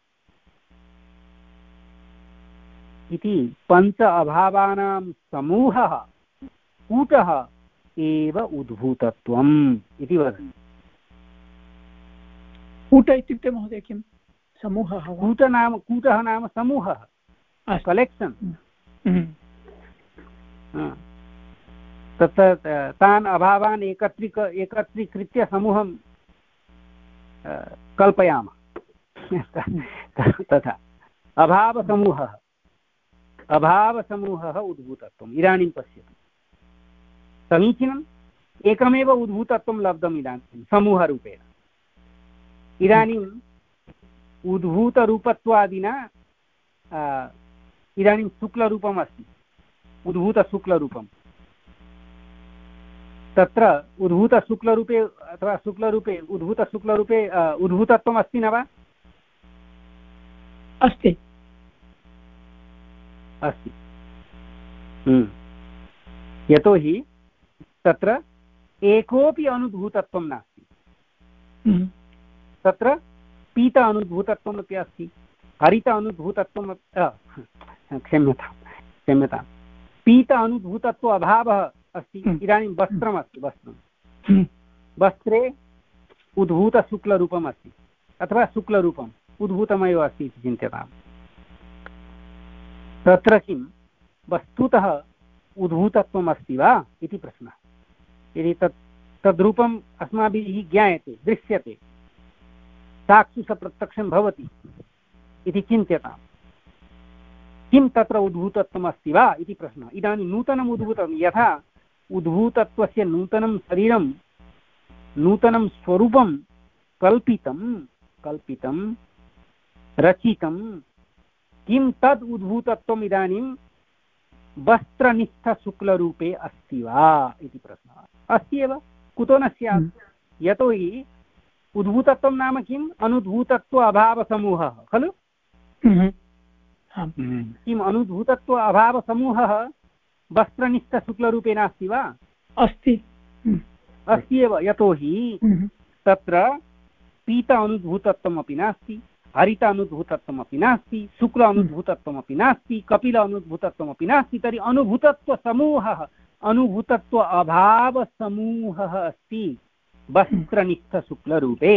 इति पञ्च अभावानां समूहः कूटः एव उद्भूतत्वम् इति वदति कूट इत्युक्ते महोदय किं समूहः कूट नाम कूटः नाम समूहः कलेक्शन् तत्र तान् अभावान् एकत्रीक एकत्रीकृत्य समूहं कल्पयामः तथा अभावसमूहः अभावसमूहः उद्भूतत्वम् इदानीं पश्यतु समीचीनम् एकमेव उद्भूतत्वं लब्धम् इदानीं समूहरूपेण इदानीम् उद्भूतरूपत्वादिना इदानीं शुक्लरूपम् अस्ति उद्भूतशुक्लरूपं तत्र उद्भूतशुक्लरूपे अथवा शुक्लरूपे उद्भूतशुक्लरूपे उद्भूतत्वम् अस्ति न वा अस्ति अस्ति यतोहि तत्र एकोऽपि अनुद्भूतत्वं नास्ति तत्र पीत अनुद्भूतत्वमपि अस्ति हरित अनुद्भूतत्वम् क्षम्यतां क्षम्यतां पीत अनुद्भूतत्व अभावः अस्ति इदानीं वस्त्रमस्ति वस्त्रं वस्त्रे उद्भूतशुक्लरूपम् अस्ति अथवा शुक्लरूपम् उद्भूतमेव अस्ति इति चिन्त्यताम् तत्र किं वस्तुतः उद्भूतत्वम् अस्ति वा इति प्रश्नः यदि तत् तद्रूपम् अस्माभिः ज्ञायते दृश्यते चाक्षुषप्रत्यक्षं भवति इति चिन्त्यताम् किं तत्र उद्भूतत्वम् अस्ति वा इति प्रश्नः इदानीं नूतनम् उद्भूतं यथा उद्भूतत्वस्य नूतनं शरीरं नूतनं स्वरूपं कल्पितं कल्पितं रचितं किं तद् उद्भूतत्वम् इदानीं वस्त्रनिष्ठशुक्लरूपे अस्ति वा इति प्रश्नः अस्ति एव कुतो न स्यात् यतोहि उद्भूतत्वं नाम किम् अनुद्भूतत्व अभावसमूहः खलु किम् अनुद्भूतत्व अभावसमूहः वस्त्रनिष्ठशुक्लरूपे नास्ति वा अस्ति अस्ति एव यतोहि तत्र पीत अनुद्भूतत्वमपि नास्ति हरित अनुद्भूतत्वमपि नास्ति शुक्ल अनुद्भूतत्वमपि नास्ति कपिल अनुद्भूतत्वमपि नास्ति तर्हि अनुभूतत्वसमूहः अनुभूतत्व अभावसमूहः अस्ति वस्त्रनिष्ठशुक्लरूपे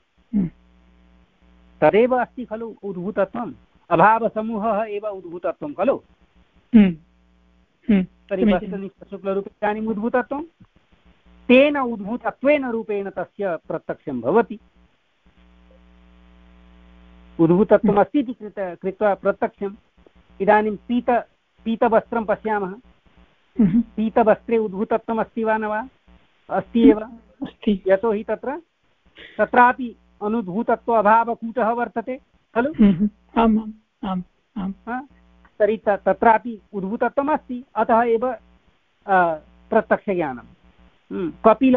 तदेव अस्ति खलु उद्भूतत्वम् अभावसमूहः एव उद्भूतत्वं खलु तर्हि वस्त्रनिष्ठशुक्लरूपे इदानीम् उद्भूतत्वं तेन उद्भूतत्वेन रूपेण तस्य प्रत्यक्षं भवति उद्भूतत्वमस्ति इति कृत्वा प्रत्यक्षम् इदानीं पीत पीतवस्त्रं पश्यामः पीतवस्त्रे उद्भूतत्वम् अस्ति वा न वा अस्ति एव अस्ति यतोहि तत्र तत्रापि अनुद्भूतत्व अभावकूटः वर्तते खलु आम् आम् आम् तर्हि तत्रापि उद्भूतत्वम् अस्ति अतः एव प्रत्यक्षज्ञानं कपिल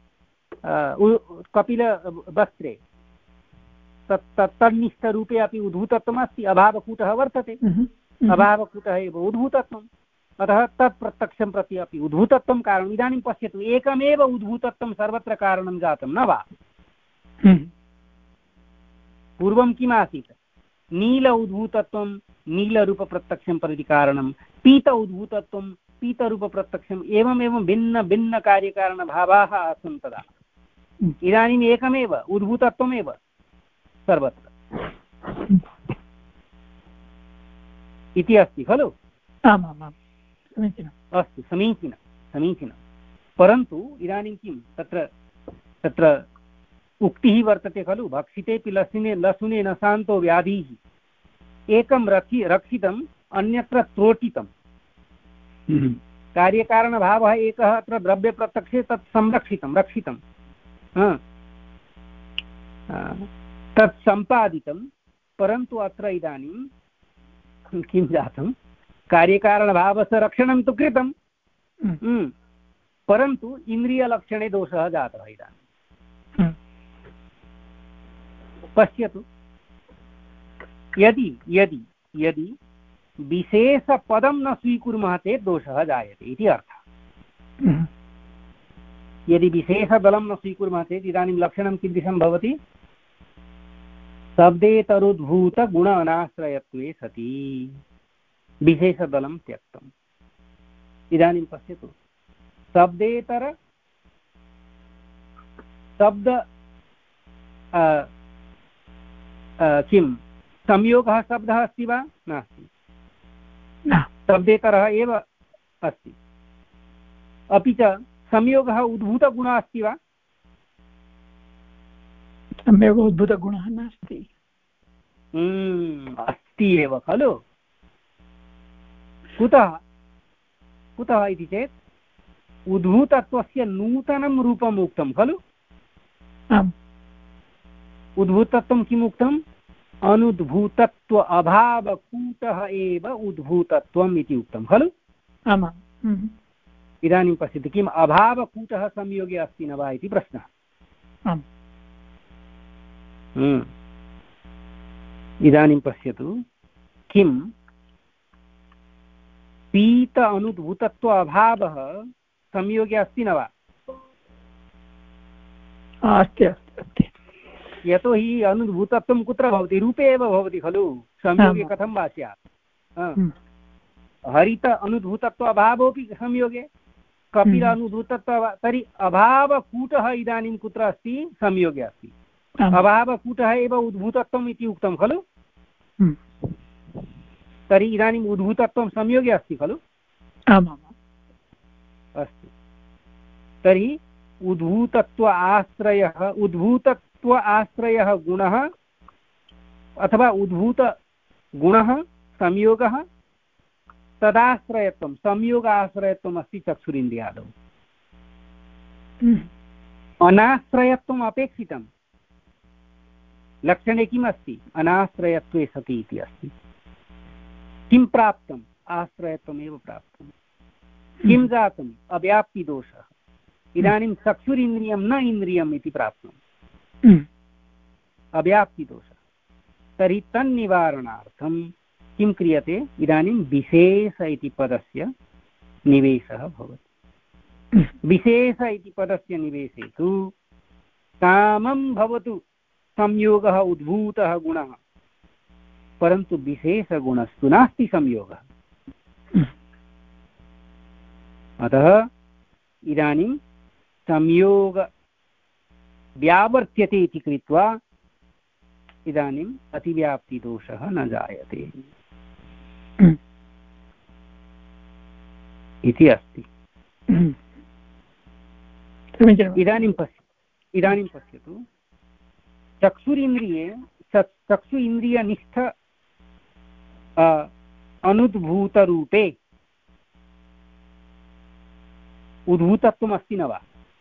कपिलवस्त्रे तत् तन्निष्ठरूपे अपि उद्भूतत्वम् अस्ति अभावकूटः वर्तते अभावकूटः एव उद्भूतत्वं अतः तत् प्रत्यक्षं प्रति अपि उद्भूतत्वं कारणम्। इदानीं पश्यतु, एकमेव उद्भूतत्वं सर्वत्र कारणं जातं न वा? पूर्वं किम् आसीत्? नील उद्भूतत्वं नीलरूपप्रत्यक्षं प्रति कारणं, पीत उद्भूतत्वं पीतरूपप्रत्यक्षम्, एवमेवं भिन्न भिन्न कार्यकारणभावाः आसन् तदा। इदानीम् एकमेव उद्भूतत्वमेव सर्वत्र इति अस्ति खलु? आमामां समीचीनम्। अस्तु, समीचीनं समीचीनं। परन्तु इदानीं किं तत्र तत्र उक्तिः वर्तते खलु, भक्षितेऽपि लसुने लसुने न शान्तो व्याधिः, एकं रक्षि रक्षितम् अन्यत्र त्रोटितं। कार्यकारणभावः एकः, अत्र द्रव्यप्रत्यक्षे तत् संरक्षितं रक्षितं, तत् सम्पादितं। परन्तु अत्र इदानीं किं जातं? कार्यकारणभावस्य रक्षणं तु कृतं, परन्तु इन्द्रियलक्षणे दोषः जातः। इदानीं पश्यतु, यदि यदि यदि विशेषपदं न स्वीकुर्मः चेत् दोषः जायते इति अर्थः। यदि विशेषदलं न स्वीकुर्मः चेत् इदानीं लक्षणं कीदृशं भवति? शब्देतरोद्भूतगुण अनाश्रयत्वे सति विशेषदलं त्यक्तम्। इदानीं पश्यतु, शब्देतर शब्द किं संयोगः शब्दः अस्ति वा? नास्ति, शब्देतरः एव अस्ति। अपि च संयोगः उद्भूतगुणः अस्ति वा? संयोगः उद्भूतगुणः नास्ति। अस्ति एव खलु? कुतः कुतः इति चेत् उद्भूतत्वस्य नूतनं रूपम् उक्तं खलु? उद्भूतत्वं किम् उक्तम्? अनुद्भूतत्व अभावकूटः एव उद्भूतत्वम् इति उक्तं खलु? आमाम्। इदानीं पश्यतु, किम् अभावकूटः संयोगे अस्ति न वा इति प्रश्नः। इदानीं पश्यतु, किं पीत अनुद्भूतत्व अभावः संयोगे अस्ति न वा? अस्ति अस्ति अस्ति। यतोहि अनुद्भूतत्वं कुत्र भवति? रूपे एव भवति खलु, संयोगे कथं वा स्यात्? हरित अनुद्भूतत्व अभावोऽपि संयोगे, कपिल अनुद्भूतत्व, तर्हि अभावकूटः इदानीं कुत्र अस्ति? संयोगे अस्ति। अभावकूटः एव उद्भूतत्वम् इति उक्तं खलु? तर्हि इदानीम् उद्भूतत्वं संयोगे अस्ति खलु? अस्तु, तर्हि उद्भूतत्व आश्रयः उद्भूतत्व आश्रयः गुणः अथवा उद्भूतगुणः संयोगः, तदाश्रयत्वं संयोग आश्रयत्वम् अस्ति चक्षुरिन्द्रियादौ। अनाश्रयत्वम् अपेक्षितं। लक्षणे किम् अस्ति? अनाश्रयत्वे सति इति अस्ति। किं प्राप्तम्? आश्रयत्वमेव प्राप्तम्। किं जातम्? अव्याप्तिदोषः। इदानीं चक्षुरिन्द्रियं न इन्द्रियम् इति प्राप्तम्, अव्याप्तिदोषः। तर्हि तन्निवारणार्थं किं क्रियते? इदानीं विशेष इति पदस्य निवेशः भवति। विशेष इति पदस्य निवेशे तु कामं भवतु संयोगः उद्भूतः गुणः, परन्तु विशेषगुणस्तु नास्ति संयोगः। अतः इदानीं संयोग व्यावर्त्यते इति कृत्वा इदानीम् अतिव्याप्तिदोषः न जायते इति अस्ति। इदानीं पश्य इदानीं पश्यतु, चक्षुरिन्द्रिये चक्षु इन्द्रियनिष्ठ अनुद्भूतरूपे उद्भूतत्वम् अस्ति न वा?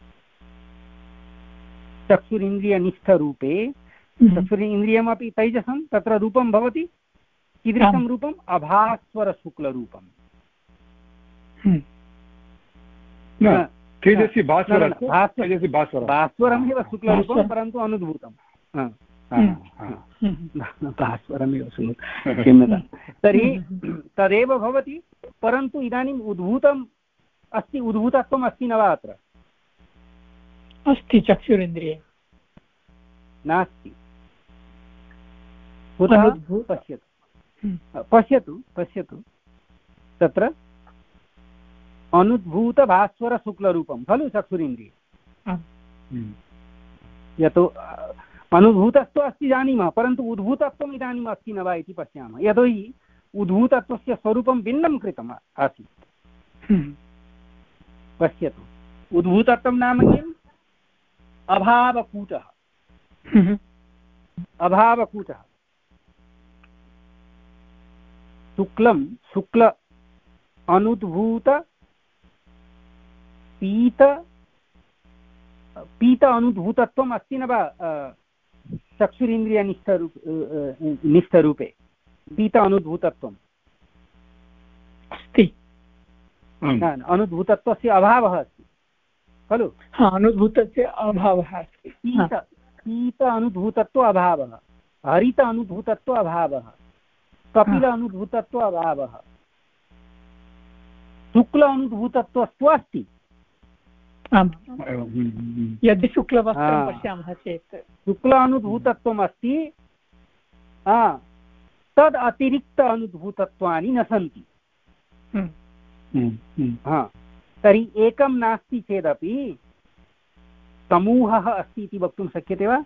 चक्षुरिन्द्रियनिष्ठरूपे चक्षुरिन्द्रियमपि तैजसं, तत्र रूपं भवति। कीदृशं रूपम्? अभास्वरशुक्लरूपम्। भास्वरमेव शुक्लरूपं, परन्तु अनुद्भूतं। भास्वरमेव क्षम्यतां। तर्हि तदेव भवति परन्तु इदानीम् उद्भूतम् अस्ति, उद्भूतत्वम् अस्ति न वा अत्र? अस्ति, चक्षुरिन्द्रिये नास्ति। कुतः? पश्यतु पश्यतु पश्यतु तत्र अनुद्भूतभास्वरशुक्लरूपं खलु चक्षुरिन्द्रिये। यतो अनुभूतत्व अस्ति जानीमः, परन्तु उद्भूतत्वम् इदानीम् अस्ति न वा इति पश्यामः। यतोहि उद्भूतत्वस्य स्वरूपं भिन्नं कृतम् आसीत्। पश्यतु, उद्भूतत्वं नाम किम्? अभावकूटः। अभावकूटः शुक्लं शुक्ल अनुद्भूत पीत पीत अनुद्भूतत्वम् अस्ति न वा चक्षुरिन्द्रियनिष्ठरूप निष्ठरूपे? पीत अनुद्भूतत्वम् अस्ति, अनुद्भूतत्वस्य अभावः अस्ति खलु? अनुद्भूतस्य अभावः अस्ति। पीत पीत अनुद्भूतत्व अभावः, हरित अनुद्भूतत्व अभावः, कपिल अनुद्भूतत्व अभावः, शुक्ल अनुद्भूतत्वस्तु अस्ति। यदि शुक्लवस्त्रं पश्यामः चेत् शुक्ल अनुद्भूतत्वम् अस्ति, तद् अतिरिक्त अनुद्भूतत्वानि न सन्ति। तर्हि एकं नास्ति चेदपि समूहः अस्ति इति वक्तुं शक्यते वा?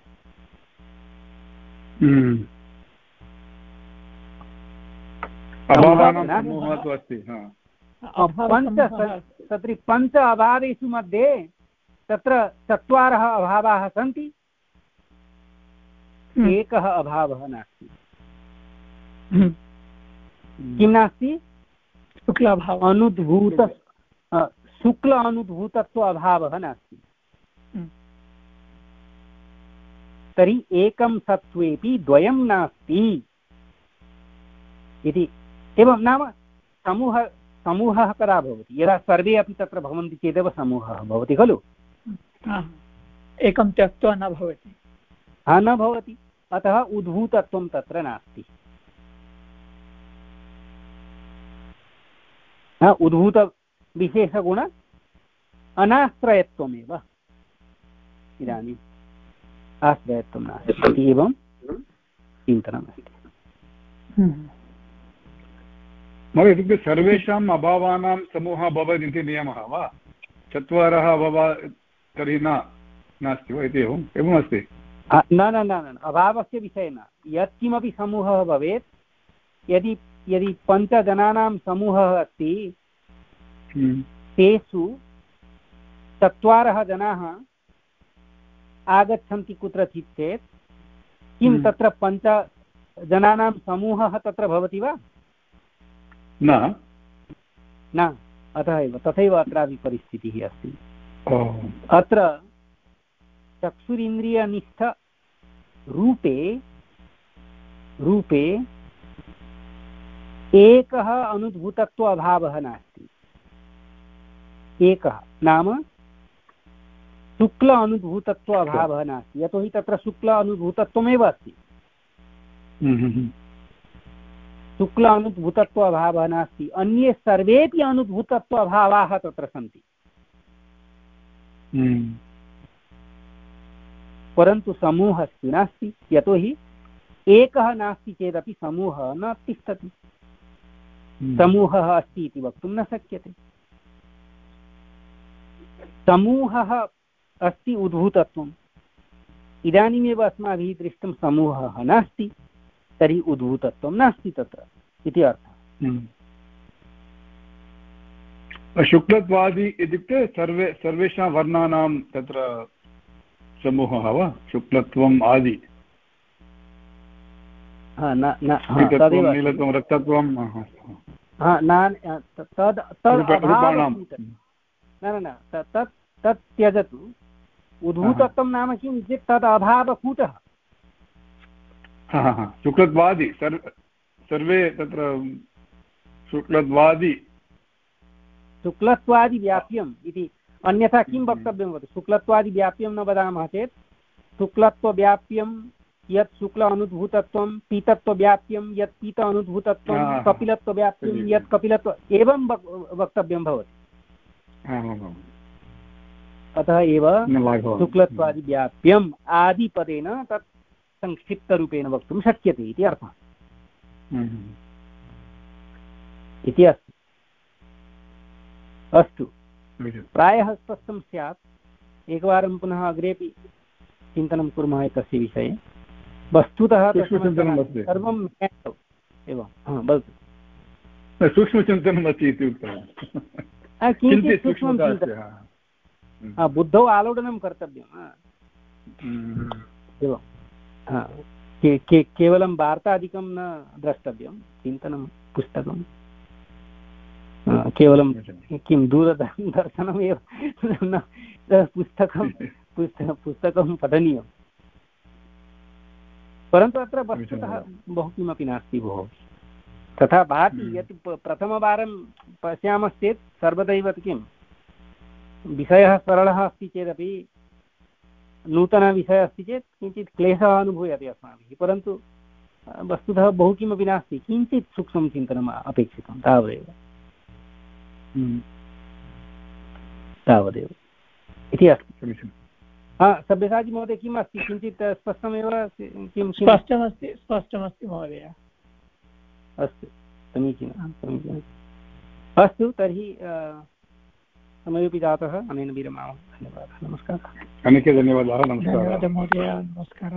पञ्च तत्र पञ्च अभावेषु मध्ये तत्र चत्वारः अभावाः सन्ति, एकः अभावः नास्ति। किं नास्ति? शुक्ल अभावः, अनुद्भूत शुक्ल अनुद्भूतत्व अभावः नास्ति। तर्हि एकं सत्त्वेपि द्वयं नास्ति इति। एवं नाम समूह समूहः कदा भवति? यदा सर्वे अपि तत्र भवन्ति चेदेव समूहः भवति खलु? एकं त्यक्त्वा न भवति। हा, न भवति। अतः उद्भूतत्वं तत्र नास्ति। उद्भूतविशेषगुण अनाश्रयत्वमेव इदानीम् आश्रयत्वं नास्ति। एवं चिन्तनमस्ति। महोदय, इत्युक्ते सर्वेषाम् अभावानां समूहः भवेत् इति नियमः वा? चत्वारः अभावः तर्हि न नास्ति वा इति? एवम् एवम् अस्ति? न न न न अभावस्य विषये न। यत्किमपि समूहः भवेत्, यदि यदि पञ्चजनानां समूहः अस्ति, तेषु चत्वारः जनाः आगच्छन्ति कुत्रचित् चेत्, किं तत्र पञ्चजनानां समूहः तत्र भवति वा? न न। अतः एव तथैव अत्रापि परिस्थितिः अस्ति। अत्र चक्षुरिन्द्रियनिष्ठ रूपे रूपे एकः अनुद्भूतत्व अभावः नास्ति। एकः नाम शुक्ल अनुभूतत्व अभावः नास्ति, यतोहि तत्र शुक्ल अनुभूतत्वमेव अस्ति। शुक्ल अनुभूतत्व अभावः नास्ति, अन्ये सर्वेपि अनुभूतत्व अभावाः तत्र सन्ति। परन्तु समूहस्तु नास्ति, यतोहि एकः नास्ति चेदपि समूहः न तिष्ठति। समूहः अस्ति इति वक्तुं न शक्यते। समूहः अस्ति उद्भूतत्वम्। इदानीमेव अस्माभिः दृष्टं समूहः नास्ति, तर्हि उद्भूतत्वं नास्ति तत्र इति अर्थः। शुक्लत्वादि इत्युक्ते सर्वे सर्वेषां वर्णानां तत्र समूहः वा? शुक्लत्वम् आदि नीलत्वं रक्तत्वं तत् तत् त्यजतु। उद्भूतत्वं नाम किम् इत्युक्ते तद् अभावकूटः। शुक्लत्वादि सर्वे तत्र शुक्लत्वादि शुक्लत्वादिव्याप्यम् इति। अन्यथा किं वक्तव्यं भवति? शुक्लत्वादिव्याप्यं न वदामः चेत् शुक्लत्वव्याप्यं यत् शुक्ल अनुद्भूतत्वं पीतत्वव्याप्यं यत् पीत अनुद्भूतत्वं कपिलत्वव्याप्यं यत् कपिलत्व एवं वक्तव्यं भवति। अतः एव शुक्लत्वादिव्याप्यम् आदिपदेन तत् संक्षिप्तरूपेण वक्तुं शक्यते इति अर्थः इति अस्ति। अस्तु, प्रायः स्पष्टं स्यात्। एकवारं पुनः अग्रेपि चिन्तनं कुर्मः एतस्य विषये। वस्तुतः सर्वं एवं वदतु। सूक्ष्मचिन्तनम् अस्ति इति उक्तवान्। किञ्चित् सूक्ष्मं चिन्तनं, बुद्धौ आलोडनं कर्तव्यम् एवं। केवलं वार्तादिकं न द्रष्टव्यं, चिन्तनं पुस्तकं केवलं किं दूरदर्शनमेव न, पुस्तकं पुस्तकं पुस्तकं पठनीयं। परन्तु अत्र वस्तुतः बहु किमपि नास्ति भोः। तथा भाति यत् प्रथमवारं पश्यामश्चेत् सर्वदैव किं विषयः सरलः अस्ति चेदपि नूतनविषयः अस्ति चेत् किञ्चित् क्लेशः अनुभूयते अस्माभिः। परन्तु वस्तुतः बहु किमपि नास्ति, किञ्चित् सूक्ष्मं चिन्तनम् अपेक्षितं, तावदेव तावदेव इति अस्ति। हा, सब्यसाची महोदय, किम् अस्ति? किञ्चित् स्पष्टमेव किं? स्पष्टमस्ति, स्पष्टमस्ति महोदय। अस्तु, समीचीनं समीचीनम्। अस्तु, तर्हि समयोपि जातः, अनेन विरमामः। धन्यवादः, नमस्कारः। अनेके धन्यवादाः, नमस्कारः महोदय, नमस्कारः।